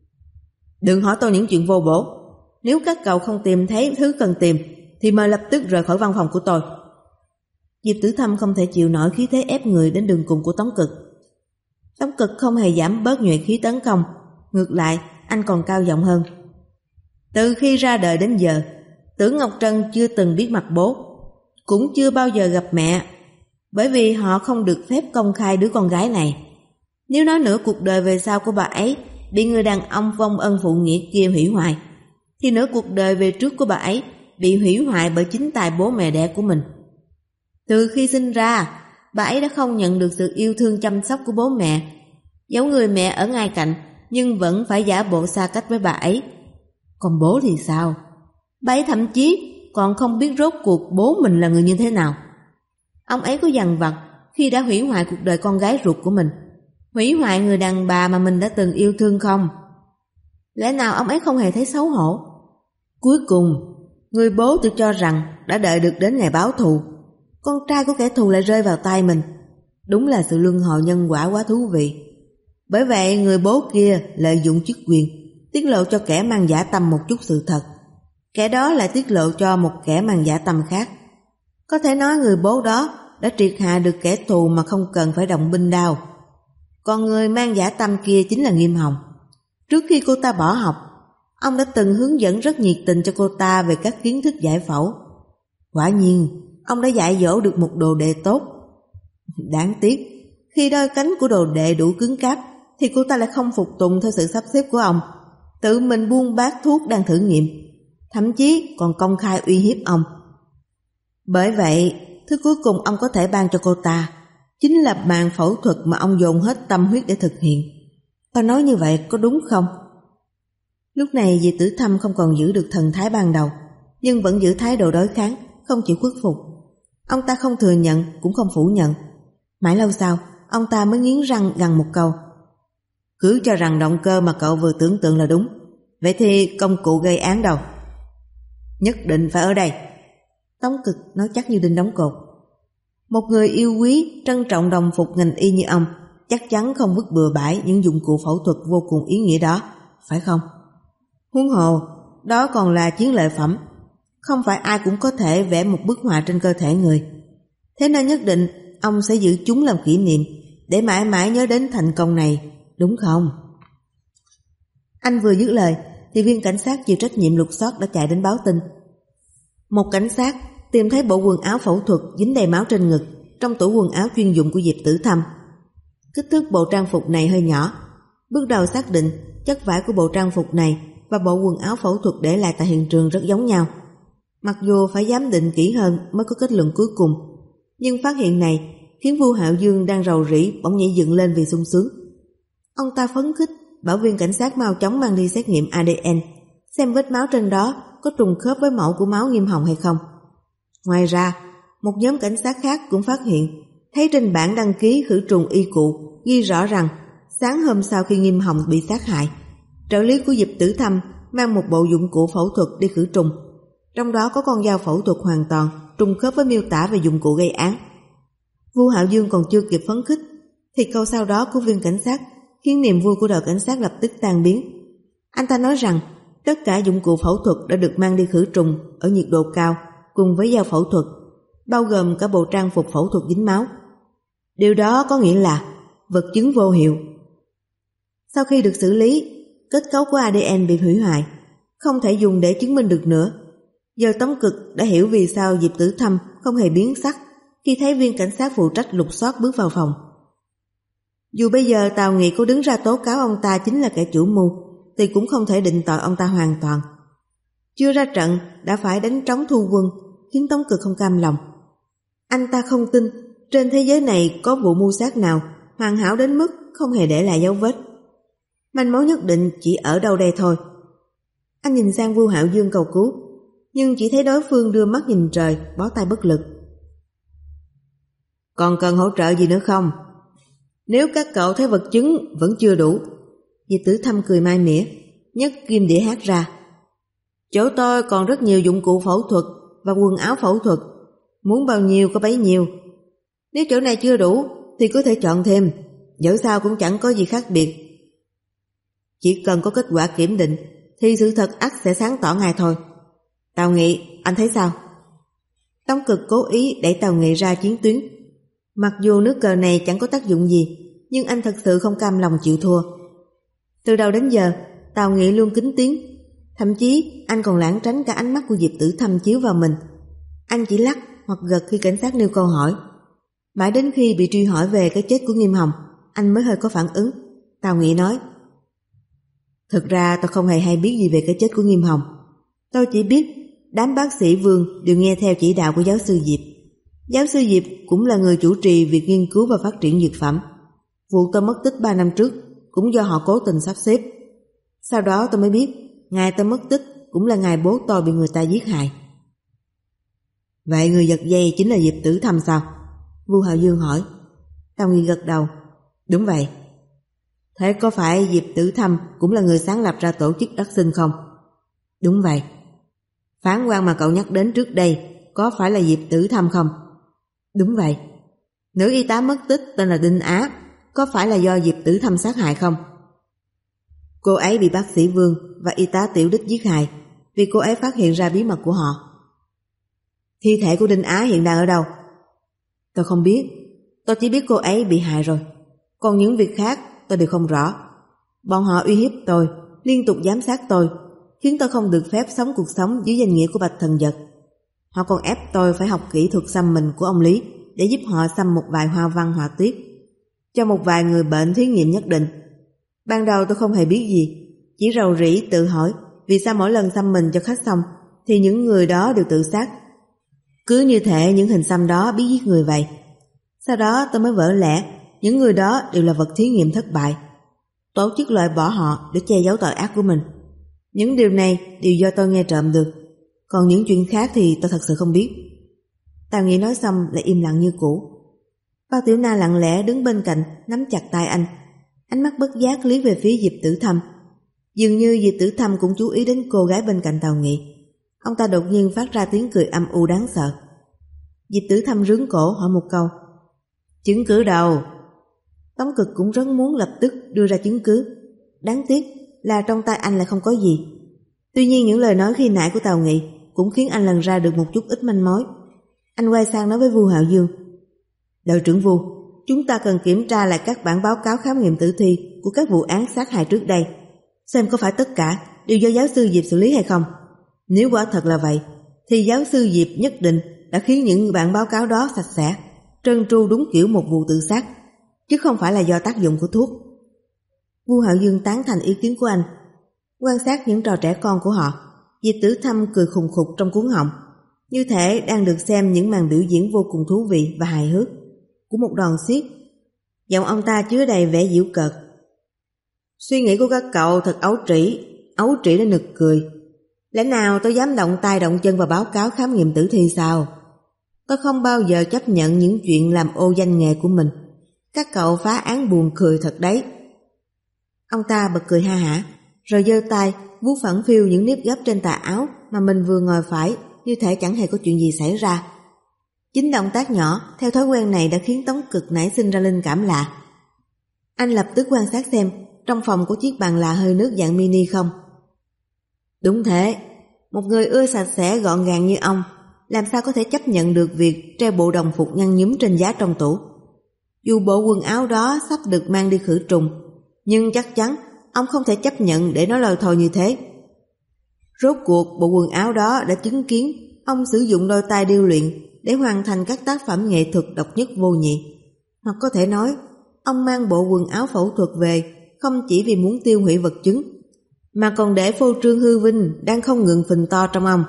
Đừng hỏi tôi những chuyện vô bổ. Nếu các cậu không tìm thấy thứ cần tìm thì mời lập tức rời khỏi văn phòng của tôi. Diệp Tử Thâm không thể chịu nổi khí thế ép người đến đường cùng của Tống Cực. Tống Cực không hề giảm bớt nhuệ khí tấn công, ngược lại anh còn cao giọng hơn. Từ khi ra đời đến giờ, Tưởng Ngọc Trân chưa từng biết mặt bố, cũng chưa bao giờ gặp mẹ, bởi vì họ không được phép công khai đứa con gái này. Nếu nói nửa cuộc đời về sau của bà ấy bị người đàn ông vong ân phụ nghĩa kia hủy hoại, thì nửa cuộc đời về trước của bà ấy bị hủy hoại bởi chính tay bố mẹ đẻ của mình. Từ khi sinh ra, bà ấy đã không nhận được sự yêu thương chăm sóc của bố mẹ. Dẫu người mẹ ở ngay cạnh, nhưng vẫn phải giả bộ xa cách với bà ấy. Còn bố thì sao? Bà ấy thậm chí còn không biết rốt cuộc bố mình là người như thế nào. Ông ấy có dằn vặt khi đã hủy hoại cuộc đời con gái ruột của mình, hủy hoại người đàn bà mà mình đã từng yêu thương không? Lẽ nào ông ấy không hề thấy xấu hổ? Cuối cùng, người bố tự cho rằng đã đợi được đến ngày báo thù, con trai của kẻ thù lại rơi vào tay mình. Đúng là sự luân hồi nhân quả quá thú vị. Bởi vậy người bố kia lợi dụng chức quyền, tiết lộ cho kẻ mang dã tâm một chút sự thật. Kẻ đó lại tiết lộ cho một kẻ mang dã tâm khác. Có thể nói người bố đó đã triệt hạ được kẻ thù mà không cần phải động binh đao. Còn người mang dã tâm kia chính là Nghiêm Hồng. Trước khi cô ta bỏ học, ông đã từng hướng dẫn rất nhiệt tình cho cô ta về các kiến thức giải phẫu. Quả nhiên, ông đã dạy dỗ được một đồ đệ tốt. Đáng tiếc, khi đôi cánh của đồ đệ đủ cứng cáp, thì cô ta lại không phục tùng theo sự sắp xếp của ông, tự mình buôn bát thuốc đang thử nghiệm, thậm chí còn công khai uy hiếp ông. Bởi vậy, thứ cuối cùng ông có thể ban cho cô ta chính là màn phẫu thuật mà ông dồn hết tâm huyết để thực hiện. Tôi nói như vậy có đúng không? Lúc này Diệp Tử Thâm không còn giữ được thần thái ban đầu, nhưng vẫn giữ thái độ đối kháng, không chịu khuất phục. Ông ta không thừa nhận cũng không phủ nhận. Mãi lâu sau, ông ta mới nghiến răng gằn một câu. Cứ cho rằng động cơ mà cậu vừa tưởng tượng là đúng, vậy thì công cụ gây án đâu? Nhất định phải ở đây. Tống Cực nói chắc như đinh đóng cột. Một người yêu quý, trân trọng đồng phục ngành y như ông chắc chắn không vứt bừa bãi những dụng cụ phẫu thuật vô cùng ý nghĩa đó, phải không? Huống hồ, đó còn là chiến lợi phẩm. Không phải ai cũng có thể vẽ một bức họa trên cơ thể người. Thế nên nhất định ông sẽ giữ chúng làm kỷ niệm, để mãi mãi nhớ đến thành công này, đúng không? Anh vừa dứt lời thì viên cảnh sát chịu trách nhiệm lục soát đã chạy đến báo tin. Một cảnh sát tìm thấy bộ quần áo phẫu thuật dính đầy máu trên ngực trong tủ quần áo chuyên dụng của Diệp Tử Thâm. Kích thước bộ trang phục này hơi nhỏ. Bước đầu xác định chất vải của bộ trang phục này và bộ quần áo phẫu thuật để lại tại hiện trường rất giống nhau. Mặc dù phải giám định kỹ hơn mới có kết luận cuối cùng, nhưng phát hiện này khiến Vu Hạo Dương đang rầu rĩ bỗng nhảy dựng lên vì sung sướng. Ông ta phấn khích bảo viên cảnh sát mau chóng mang đi xét nghiệm a đê en, xem vết máu trên đó có trùng khớp với mẫu của máu Nghiêm Hồng hay không. Ngoài ra, một nhóm cảnh sát khác cũng phát hiện thấy trên bản đăng ký khử trùng y cụ ghi rõ rằng sáng hôm sau khi Nghiêm Hồng bị sát hại, trợ lý của Diệp Tử Thâm mang một bộ dụng cụ phẫu thuật đi khử trùng, trong đó có con dao phẫu thuật hoàn toàn trùng khớp với miêu tả về dụng cụ gây án. Vu Hạo Dương còn chưa kịp phấn khích thì câu sau đó của viên cảnh sát khiến niềm vui của đội cảnh sát lập tức tan biến. Anh ta nói rằng tất cả dụng cụ phẫu thuật đã được mang đi khử trùng ở nhiệt độ cao cùng với dao phẫu thuật, bao gồm cả bộ trang phục phẫu thuật dính máu. Điều đó có nghĩa là vật chứng vô hiệu. Sau khi được xử lý, kết cấu của a đê en bị hủy hoại, không thể dùng để chứng minh được nữa. Giờ Tống Cực đã hiểu vì sao Diệp Tử Thâm không hề biến sắc khi thấy viên cảnh sát phụ trách lục soát bước vào phòng. Dù bây giờ Tào Nghị có đứng ra tố cáo ông ta chính là kẻ chủ mưu, thì cũng không thể định tội ông ta hoàn toàn. Chưa ra trận đã phải đánh trống thu quân, khiến Tống Cực không cam lòng. Anh ta không tin trên thế giới này có vụ mưu sát nào hoàn hảo đến mức không hề để lại dấu vết. Manh mối nhất định chỉ ở đâu đây thôi. Anh nhìn sang Vu Hạo Dương cầu cứu, nhưng chỉ thấy đối phương đưa mắt nhìn trời, bó tay bất lực. Còn cần hỗ trợ gì nữa không? Nếu các cậu thấy vật chứng vẫn chưa đủ. Diệp Tử Thâm cười mai mỉa, nhấc kim đĩa hát ra. Chỗ tôi còn rất nhiều dụng cụ phẫu thuật và quần áo phẫu thuật, muốn bao nhiêu có bấy nhiêu. Nếu chỗ này chưa đủ thì có thể chọn thêm, dẫu sao cũng chẳng có gì khác biệt. Chỉ cần có kết quả kiểm định thì sự thật ắt sẽ sáng tỏ ngay thôi. Tào Nghị, anh thấy sao? Tống Cực cố ý đẩy Tào Nghị ra chiến tuyến. Mặc dù nước cờ này chẳng có tác dụng gì, nhưng anh thật sự không cam lòng chịu thua. Từ đầu đến giờ, Tào Nghị luôn kính tiếng, thậm chí anh còn lảng tránh cả ánh mắt của Diệp Tử Thâm chiếu vào mình. Anh chỉ lắc hoặc gật khi cảnh sát nêu câu hỏi. Mãi đến khi bị truy hỏi về cái chết của Nghiêm Hồng, anh mới hơi có phản ứng. Tào Nghị nói: Thực ra tôi không hề hay biết gì về cái chết của Nghiêm Hồng. Tôi chỉ biết đám bác sĩ Vương đều nghe theo chỉ đạo của giáo sư Diệp. Giáo sư Diệp cũng là người chủ trì việc nghiên cứu và phát triển dược phẩm. Vụ tôi mất tích ba năm trước cũng do họ cố tình sắp xếp. Sau đó tôi mới biết ngày tôi mất tích cũng là ngày bố tôi bị người ta giết hại. Vậy người giật dây chính là Diệp Tử Thâm sao? Vu Hạo Dương hỏi. Tào Nghị gật đầu. Đúng vậy. Thế có phải Diệp Tử Thâm cũng là người sáng lập ra tổ chức Đắc Sinh không? Đúng vậy. Phán quan mà cậu nhắc đến trước đây có phải là Diệp Tử Thâm không? Đúng vậy. Nữ y tá mất tích tên là Đinh Á có phải là do Diệp Tử Thâm sát hại không? Cô ấy bị bác sĩ Vương và y tá Tiểu Đích giết hại vì cô ấy phát hiện ra bí mật của họ. Thi thể của Đinh Á hiện đang ở đâu? Tôi không biết. Tôi chỉ biết cô ấy bị hại rồi. Còn những việc khác tôi đều không rõ. Bọn họ uy hiếp tôi, liên tục giám sát tôi, khiến tôi không được phép sống cuộc sống dưới danh nghĩa của Bạch Thần Vật. Họ còn ép tôi phải học kỹ thuật xăm mình của ông Lý để giúp họ xăm một vài hoa văn họa tiết cho một vài người bệnh thí nghiệm nhất định. Ban đầu tôi không hề biết gì, chỉ rầu rĩ tự hỏi vì sao mỗi lần xăm mình cho khách xong thì những người đó đều tự sát. Cứ như thể những hình xăm đó biết giết người vậy. Sau đó tôi mới vỡ lẽ những người đó đều là vật thí nghiệm thất bại. Tổ chức loại bỏ họ để che giấu tội ác của mình. Những điều này đều do tôi nghe trộm được. Còn những chuyện khác thì tôi thật sự không biết. Tào Nghị nói xong lại im lặng như cũ. Bao Tiểu Na lặng lẽ đứng bên cạnh nắm chặt tay anh, ánh mắt bất giác liếc về phía Diệp Tử Thâm. Dường như Diệp Tử Thâm cũng chú ý đến cô gái bên cạnh Tào Nghị. Ông ta đột nhiên phát ra tiếng cười âm u đáng sợ. Diệp Tử Thâm rướn cổ hỏi một câu. Chứng cứ đâu? Tống Cực cũng rất muốn lập tức đưa ra chứng cứ. Đáng tiếc là trong tay anh lại không có gì. Tuy nhiên những lời nói khi nãy của Tào Nghị cũng khiến anh lần ra được một chút ít manh mối. Anh quay sang nói với Vu Hạo Dương. Đội trưởng Vu, chúng ta cần kiểm tra lại các bản báo cáo khám nghiệm tử thi của các vụ án sát hại trước đây, xem có phải tất cả đều do giáo sư Diệp xử lý hay không. Nếu quả thật là vậy, thì giáo sư Diệp nhất định đã khiến những bản báo cáo đó sạch sẽ, trơn tru đúng kiểu một vụ tự sát, chứ không phải là do tác dụng của thuốc. Vu Hạo Dương tán thành ý kiến của anh. Quan sát những trò trẻ con của họ, Diệp Tử Thâm cười khùng khục trong cuống họng, như thể đang được xem những màn biểu diễn vô cùng thú vị và hài hước của một đoàn xiếc. Giọng ông ta chứa đầy vẻ giễu cợt. Suy nghĩ của các cậu thật ấu trĩ, ấu trĩ đến nực cười. Lẽ nào tôi dám động tay động chân vào báo cáo khám nghiệm tử thi sao? Tôi không bao giờ chấp nhận những chuyện làm ô danh nghề của mình. Các cậu phá án buồn cười thật đấy. Ông ta bật cười ha hả, rồi giơ tay vuốt phẳng phiu những nếp gấp trên tà áo mà mình vừa ngồi phải, như thể chẳng hề có chuyện gì xảy ra. Chính động tác nhỏ theo thói quen này đã khiến Tống Cực nảy sinh ra linh cảm lạ. Anh lập tức quan sát xem trong phòng có chiếc bàn là hơi nước dạng mini không. Đúng thế, một người ưa sạch sẽ gọn gàng như ông làm sao có thể chấp nhận được việc treo bộ đồng phục nhăn nhúm trên giá trong tủ. Dù bộ quần áo đó sắp được mang đi khử trùng, nhưng chắc chắn ông không thể chấp nhận để nó lôi thôi như thế. Rốt cuộc bộ quần áo đó đã chứng kiến ông sử dụng đôi tay điêu luyện để hoàn thành các tác phẩm nghệ thuật độc nhất vô nhị. Hoặc có thể nói, ông mang bộ quần áo phẫu thuật về không chỉ vì muốn tiêu hủy vật chứng, mà còn để phô trương hư vinh đang không ngừng phình to trong ông.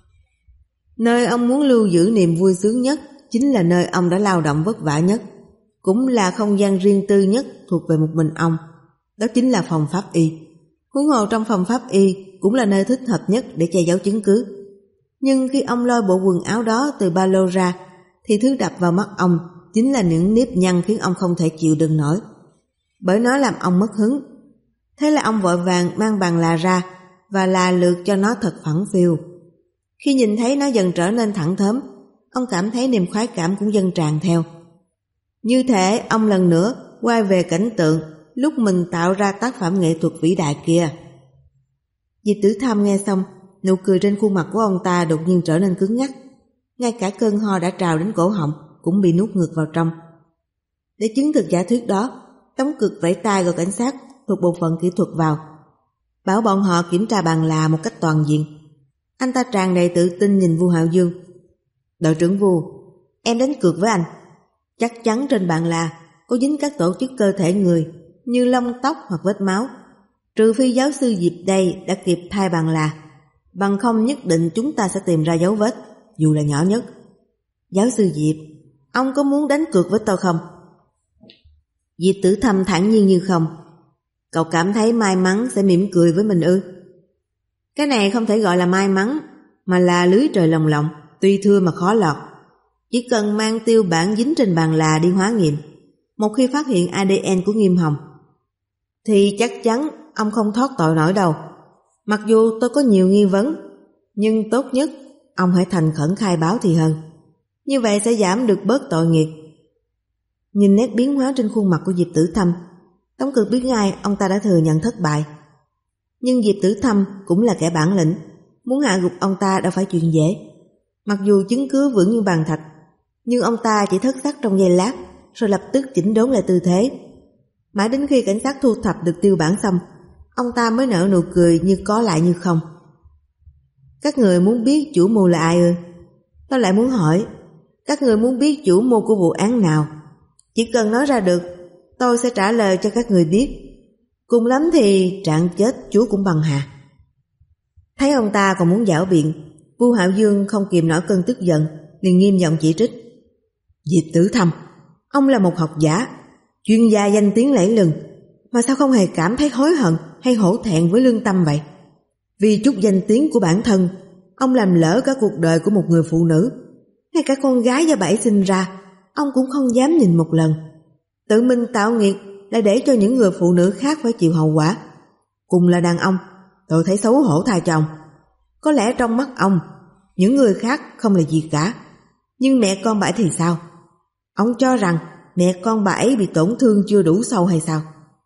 Nơi ông muốn lưu giữ niềm vui sướng nhất chính là nơi ông đã lao động vất vả nhất, cũng là không gian riêng tư nhất thuộc về một mình ông. Đó chính là phòng pháp y. Huống hồ trong phòng pháp y cũng là nơi thích hợp nhất để che giấu chứng cứ. Nhưng khi ông lôi bộ quần áo đó từ ba lô ra, thì thứ đập vào mắt ông chính là những nếp nhăn khiến ông không thể chịu đựng nổi, bởi nó làm ông mất hứng. Thế là ông vội vàng mang bàn là ra và là lượt cho nó thật phẳng phiu. Khi nhìn thấy nó dần trở nên thẳng thớm, ông cảm thấy niềm khoái cảm cũng dâng tràn theo. Như thể ông lần nữa quay về cảnh tượng lúc mình tạo ra tác phẩm nghệ thuật vĩ đại kia. Diệp Tử Thâm nghe xong, nụ cười trên khuôn mặt của ông ta đột nhiên trở nên cứng ngắc. Ngay cả cơn ho đã trào đến cổ họng cũng bị nuốt ngược vào trong. Để chứng thực giả thuyết đó, Tống Cực vẫy tay gọi cảnh sát thuộc bộ phận kỹ thuật vào, bảo bọn họ kiểm tra bàn là một cách toàn diện. Anh ta tràn đầy tự tin nhìn Vu Hạo Dương. Đội trưởng Vu, em đánh cược với anh. Chắc chắn trên bàn là có dính các tổ chức cơ thể người như lông tóc hoặc vết máu, trừ phi giáo sư Diệp đây đã kịp thay bàn là, bằng không nhất định chúng ta sẽ tìm ra dấu vết, dù là nhỏ nhất. Giáo sư Diệp, ông có muốn đánh cược với tôi không? Diệp Tử Thâm thản nhiên như không. Cậu cảm thấy may mắn sẽ mỉm cười với mình ư? Cái này không thể gọi là may mắn, mà là lưới trời lồng lộng, tuy thưa mà khó lọt. Chỉ cần mang tiêu bản dính trên bàn là đi hóa nghiệm, một khi phát hiện a đê en của Nghiêm Hồng, thì chắc chắn ông không thoát tội nổi đâu. Mặc dù tôi có nhiều nghi vấn, nhưng tốt nhất ông hãy thành khẩn khai báo thì hơn. Như vậy sẽ giảm được bớt tội nghiệp. Nhìn nét biến hóa trên khuôn mặt của Diệp Tử Thâm, Tống Cực biết ngay ông ta đã thừa nhận thất bại. Nhưng Diệp Tử Thâm cũng là kẻ bản lĩnh, muốn hạ gục ông ta đâu phải chuyện dễ. Mặc dù chứng cứ vững như bàn thạch, nhưng ông ta chỉ thất sắc trong giây lát, rồi lập tức chỉnh đốn lại tư thế. Mãi đến khi cảnh sát thu thập được tiêu bản xong, ông ta mới nở nụ cười như có lại như không. Các người muốn biết chủ mưu là ai ư? Tôi lại muốn hỏi, các người muốn biết chủ mưu của vụ án nào? Chỉ cần nói ra được, tôi sẽ trả lời cho các người biết. Cùng lắm thì trạng chết chúa cũng bằng hà. Thấy ông ta còn muốn giảo biện, Vu Hạo Dương không kìm nổi cơn tức giận, liền nghiêm giọng chỉ trích. Diệp Tử Thâm, ông là một học giả, chuyên gia danh tiếng lẫy lừng, mà sao không hề cảm thấy hối hận hay hổ thẹn với lương tâm vậy? Vì chút danh tiếng của bản thân, ông làm lỡ cả cuộc đời của một người phụ nữ. Ngay cả con gái do bảy sinh ra, ông cũng không dám nhìn một lần. Tự mình tạo nghiệp lại để cho những người phụ nữ khác phải chịu hậu quả. Cùng là đàn ông, tôi thấy xấu hổ thay chồng. Có lẽ trong mắt ông, những người khác không là gì cả, nhưng mẹ con bà ấy thì sao? Ông cho rằng mẹ con bà ấy bị tổn thương chưa đủ sâu hay sao?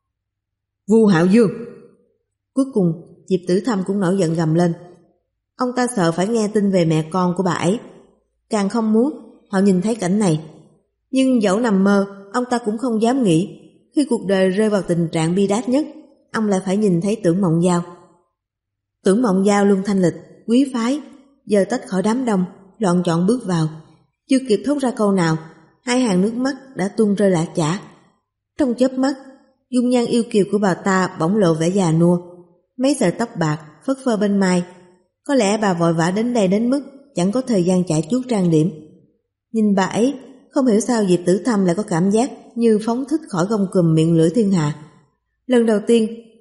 Vu Hạo Dương! Cuối cùng Diệp Tử Thâm cũng nổi giận gầm lên. Ông ta sợ phải nghe tin về mẹ con của bà ấy, càng không muốn họ nhìn thấy cảnh này. Nhưng dẫu nằm mơ, ông ta cũng không dám nghĩ khi cuộc đời rơi vào tình trạng bi đát nhất, ông lại phải nhìn thấy Tưởng Mộng Giao. Tưởng Mộng Giao luôn thanh lịch, quý phái, giờ tách khỏi đám đông, loạn chọn bước vào. Chưa kịp thốt ra câu nào, hai hàng nước mắt đã tuôn rơi lã chã. Trong chớp mắt, dung nhan yêu kiều của bà ta bỗng lộ vẻ già nua, mấy sợi tóc bạc phất phơ bên mai. Có lẽ bà vội vã đến đây đến mức chẳng có thời gian chải chuốt trang điểm. Nhìn bà ấy, không hiểu sao Diệp Tử Thâm lại có cảm giác như phóng thích khỏi gông cùm miệng lưỡi thiên hạ. Lần đầu tiên,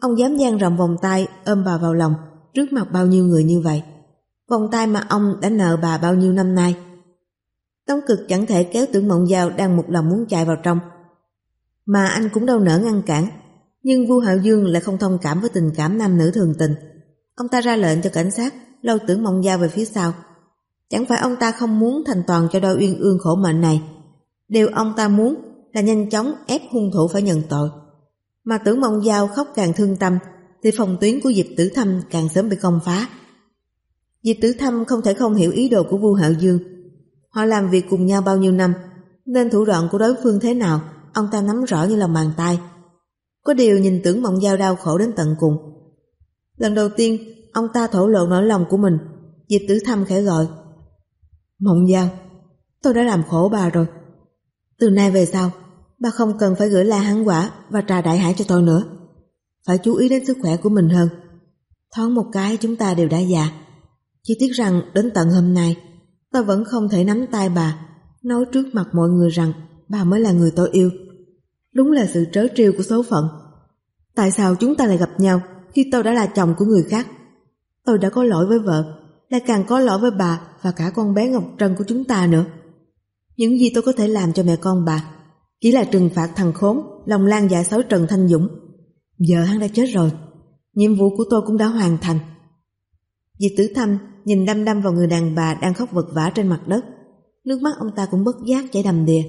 ông dám dang rộng vòng tay ôm bà vào lòng trước mặt bao nhiêu người như vậy. Vòng tay mà ông đã nợ bà bao nhiêu năm nay. Tống Cực chẳng thể kéo Tưởng Mộng Giao đang một lòng muốn chạy vào trong, mà anh cũng đâu nỡ ngăn cản. Nhưng Vu Hạo Dương lại không thông cảm với tình cảm nam nữ thường tình. Ông ta ra lệnh cho cảnh sát lôi Tưởng Mộng Giao về phía sau. Chẳng phải ông ta không muốn thành toàn cho đôi uyên ương khổ mệnh này. Điều ông ta muốn là nhanh chóng ép hung thủ phải nhận tội. Mà Tưởng Mộng Giao khóc càng thương tâm thì phòng tuyến của Diệp Tử Thâm càng sớm bị công phá. Diệp Tử Thâm không thể không hiểu ý đồ của Vu Hạo Dương. Họ làm việc cùng nhau bao nhiêu năm, nên thủ đoạn của đối phương thế nào ông ta nắm rõ như lòng bàn tay. Có điều nhìn Tưởng Mộng Giao đau khổ đến tận cùng. Lần đầu tiên ông ta thổ lộ nỗi lòng của mình, Diệp Tử Thâm khẽ gọi: Mộng Giao, tôi đã làm khổ bà rồi. Từ nay về sau, bà không cần phải gửi la hán quả và trà đại hải cho tôi nữa. Phải chú ý đến sức khỏe của mình hơn. Thoáng một cái chúng ta đều đã già. Chỉ tiếc rằng đến tận hôm nay tôi vẫn không thể nắm tay bà, nói trước mặt mọi người rằng bà mới là người tôi yêu. Đúng là sự trớ trêu của số phận. Tại sao chúng ta lại gặp nhau khi tôi đã là chồng của người khác? Tôi đã có lỗi với vợ, lại càng có lỗi với bà và cả con bé Ngọc Trân của chúng ta nữa. Những gì tôi có thể làm cho mẹ con bà chỉ là trừng phạt thằng khốn lòng lan dạ sói Trần Thanh Dũng. Giờ hắn đã chết rồi, nhiệm vụ của tôi cũng đã hoàn thành. Diệp Tử Thâm nhìn đăm đăm vào người đàn bà đang khóc vật vã trên mặt đất. Nước mắt ông ta cũng bất giác chảy đầm đìa.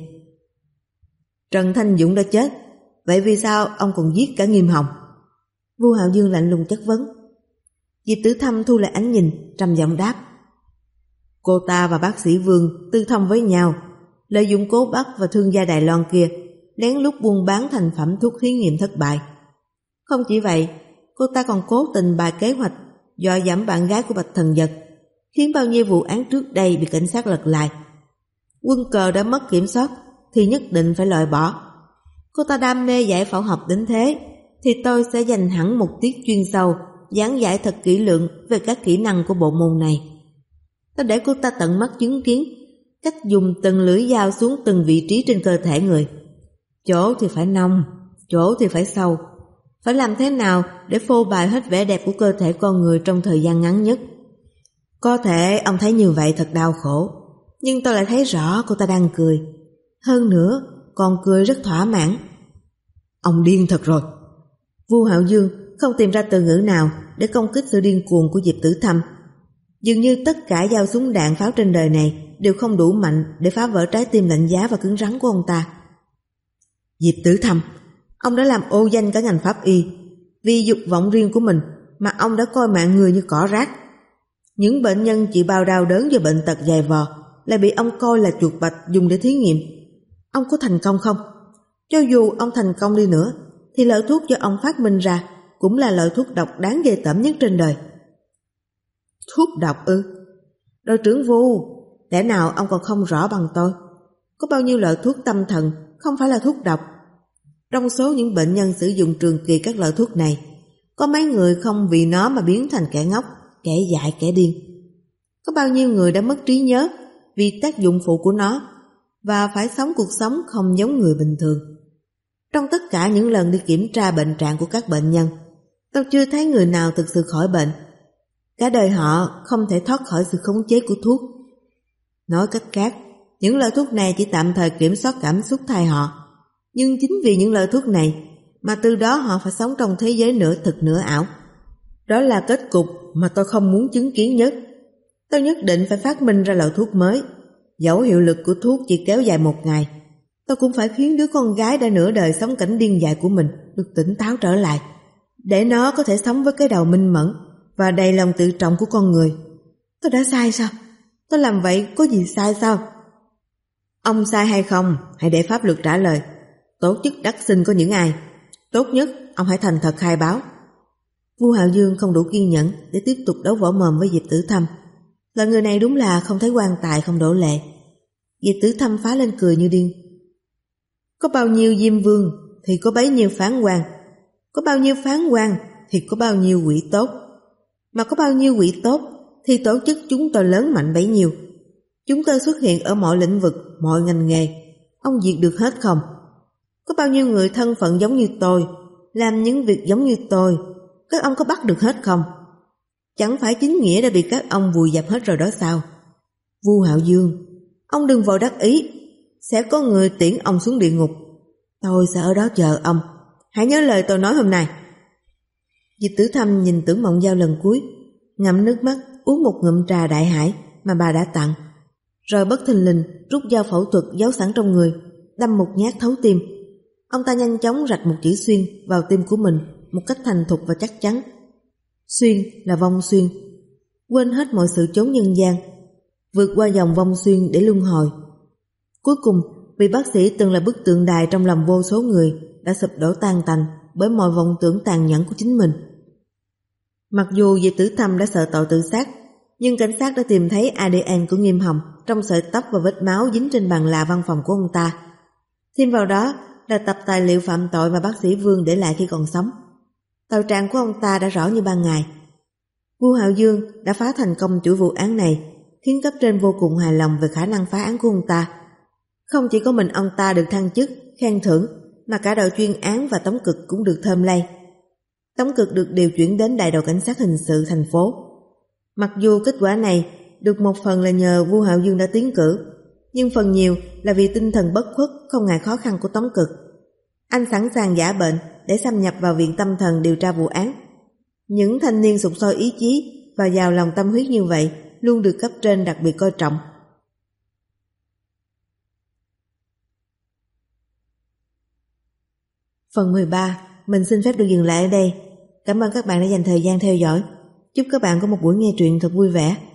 Trần Thanh Dũng đã chết, vậy vì sao ông còn giết cả Nghiêm Hồng? Vu Hạo Dương lạnh lùng chất vấn. Diệp Tử Thâm thu lại ánh nhìn, trầm giọng đáp: Cô ta và bác sĩ Vương tư thông với nhau, lợi dụng Cố Bắc và thương gia Đài Loan kia lén lút buôn bán thành phẩm thuốc thí nghiệm thất bại. Không chỉ vậy, cô ta còn cố tình bày kế hoạch dọa dẫm bạn gái của Bạch Thần Dật, khiến bao nhiêu vụ án trước đây bị cảnh sát lật lại. Quân cờ đã mất kiểm soát thì nhất định phải loại bỏ. Cô ta đam mê giải phẫu học đến thế thì tôi sẽ dành hẳn một tiết chuyên sâu giảng giải thật kỹ lưỡng về các kỹ năng của bộ môn này. Tôi để cô ta tận mắt chứng kiến cách dùng từng lưỡi dao xuống từng vị trí trên cơ thể người. Chỗ thì phải nông, chỗ thì phải sâu. Phải làm thế nào để phô bày hết vẻ đẹp của cơ thể con người trong thời gian ngắn nhất. Có thể ông thấy như vậy thật đau khổ, nhưng tôi lại thấy rõ cô ta đang cười. Hơn nữa, còn cười rất thỏa mãn. Ông điên thật rồi. Vu Hạo Dương không tìm ra từ ngữ nào để công kích sự điên cuồng của Diệp Tử Thâm. Dường như tất cả dao súng đạn pháo trên đời này đều không đủ mạnh để phá vỡ trái tim lạnh giá và cứng rắn của ông ta. Diệp Tử Thâm, ông đã làm ô danh cả ngành pháp y. Vì dục vọng riêng của mình mà ông đã coi mạng người như cỏ rác. Những bệnh nhân chịu bao đau đớn do bệnh tật dày vò lại bị ông coi là chuột bạch dùng để thí nghiệm. Ông có thành công không? Cho dù ông thành công đi nữa thì loại thuốc do ông phát minh ra cũng là loại thuốc độc đáng ghê tởm nhất trên đời. Thuốc độc ư? Đội trưởng Vu, lẽ nào ông còn không rõ bằng tôi? Có bao nhiêu loại thuốc tâm thần không phải là thuốc độc? Trong số những bệnh nhân sử dụng trường kỳ các loại thuốc này, có mấy người không vì nó mà biến thành kẻ ngốc, kẻ dại, kẻ điên. Có bao nhiêu người đã mất trí nhớ vì tác dụng phụ của nó và phải sống cuộc sống không giống người bình thường. Trong tất cả những lần đi kiểm tra bệnh trạng của các bệnh nhân, tôi chưa thấy người nào thực sự khỏi bệnh. Cả đời họ không thể thoát khỏi sự khống chế của thuốc. Nói cách khác, những loại thuốc này chỉ tạm thời kiểm soát cảm xúc thay họ. Nhưng chính vì những loại thuốc này mà từ đó họ phải sống trong thế giới nửa thực nửa ảo. Đó là kết cục mà tôi không muốn chứng kiến nhất. Tôi nhất định phải phát minh ra loại thuốc mới. Dẫu hiệu lực của thuốc chỉ kéo dài một ngày, tôi cũng phải khiến đứa con gái đã nửa đời sống cảnh điên dại của mình được tỉnh táo trở lại, để nó có thể sống với cái đầu minh mẫn và đầy lòng tự trọng của con người. Tôi đã sai sao? Tôi làm vậy có gì sai sao? Ông sai hay không, hãy để pháp luật trả lời. Tổ chức đắc sinh có những ai? Tốt nhất ông hãy thành thật khai báo. Vu Hạo Dương không đủ kiên nhẫn để tiếp tục đấu võ mồm với Diệp Tử Thâm. Loại người này đúng là không thấy quan tài không đổ lệ. Diệp Tử Thâm phá lên cười như điên. Có bao nhiêu diêm vương thì có bấy nhiêu phán quan, có bao nhiêu phán quan thì có bao nhiêu quỷ tốt, mà có bao nhiêu quỷ tốt thì tổ chức chúng tôi lớn mạnh bấy nhiêu. Chúng tôi xuất hiện ở mọi lĩnh vực, mọi ngành nghề, ông diệt được hết không? Có bao nhiêu người thân phận giống như tôi, làm những việc giống như tôi, các ông có bắt được hết không? Chẳng phải chính nghĩa đã bị các ông vùi dập hết rồi đó sao? Vu Hạo Dương, ông đừng vội đắc ý, sẽ có người tiễn ông xuống địa ngục. Tôi sẽ ở đó chờ ông, hãy nhớ lời tôi nói hôm nay. Diệp Tử Thâm nhìn Tưởng Mộng Giao lần cuối, ngậm nước mắt uống một ngụm trà đại hải mà bà đã tặng, rồi bất thình lình rút dao phẫu thuật giấu sẵn trong người, đâm một nhát thấu tim. Ông ta nhanh chóng rạch một chữ xuyên vào tim của mình một cách thành thục và chắc chắn. Xuyên là vong xuyên, quên hết mọi sự chốn nhân gian, vượt qua dòng vong xuyên để luân hồi. Cuối cùng, vị bác sĩ từng là bức tượng đài trong lòng vô số người đã sụp đổ tan tành bởi mọi vọng tưởng tàn nhẫn của chính mình. Mặc dù Diệp Tử Thâm đã sợ tội tự sát, nhưng cảnh sát đã tìm thấy a đê en của Nghiêm Hồng trong sợi tóc và vết máu dính trên bàn là văn phòng của ông ta. Thêm vào đó là tập tài liệu phạm tội mà bác sĩ Vương để lại khi còn sống. Tội trạng của ông ta đã rõ như ban ngày. Vu Hạo Dương đã phá thành công chuỗi vụ án này, khiến cấp trên vô cùng hài lòng về khả năng phá án của ông ta. Không chỉ có mình ông ta được thăng chức, khen thưởng, mà cả đội chuyên án và Tống Cực cũng được thơm lây. Tống Cực được điều chuyển đến đại đội cảnh sát hình sự thành phố. Mặc dù kết quả này được một phần là nhờ Vu Hạo Dương đã tiến cử, nhưng phần nhiều là vì tinh thần bất khuất không ngại khó khăn của Tống Cực. Anh sẵn sàng giả bệnh để xâm nhập vào viện tâm thần điều tra vụ án. Những thanh niên sục sôi ý chí và giàu lòng tâm huyết như vậy luôn được cấp trên đặc biệt coi trọng. Phần mười ba, mình xin phép được dừng lại ở đây. Cảm ơn các bạn đã dành thời gian theo dõi. Chúc các bạn có một buổi nghe truyện thật vui vẻ.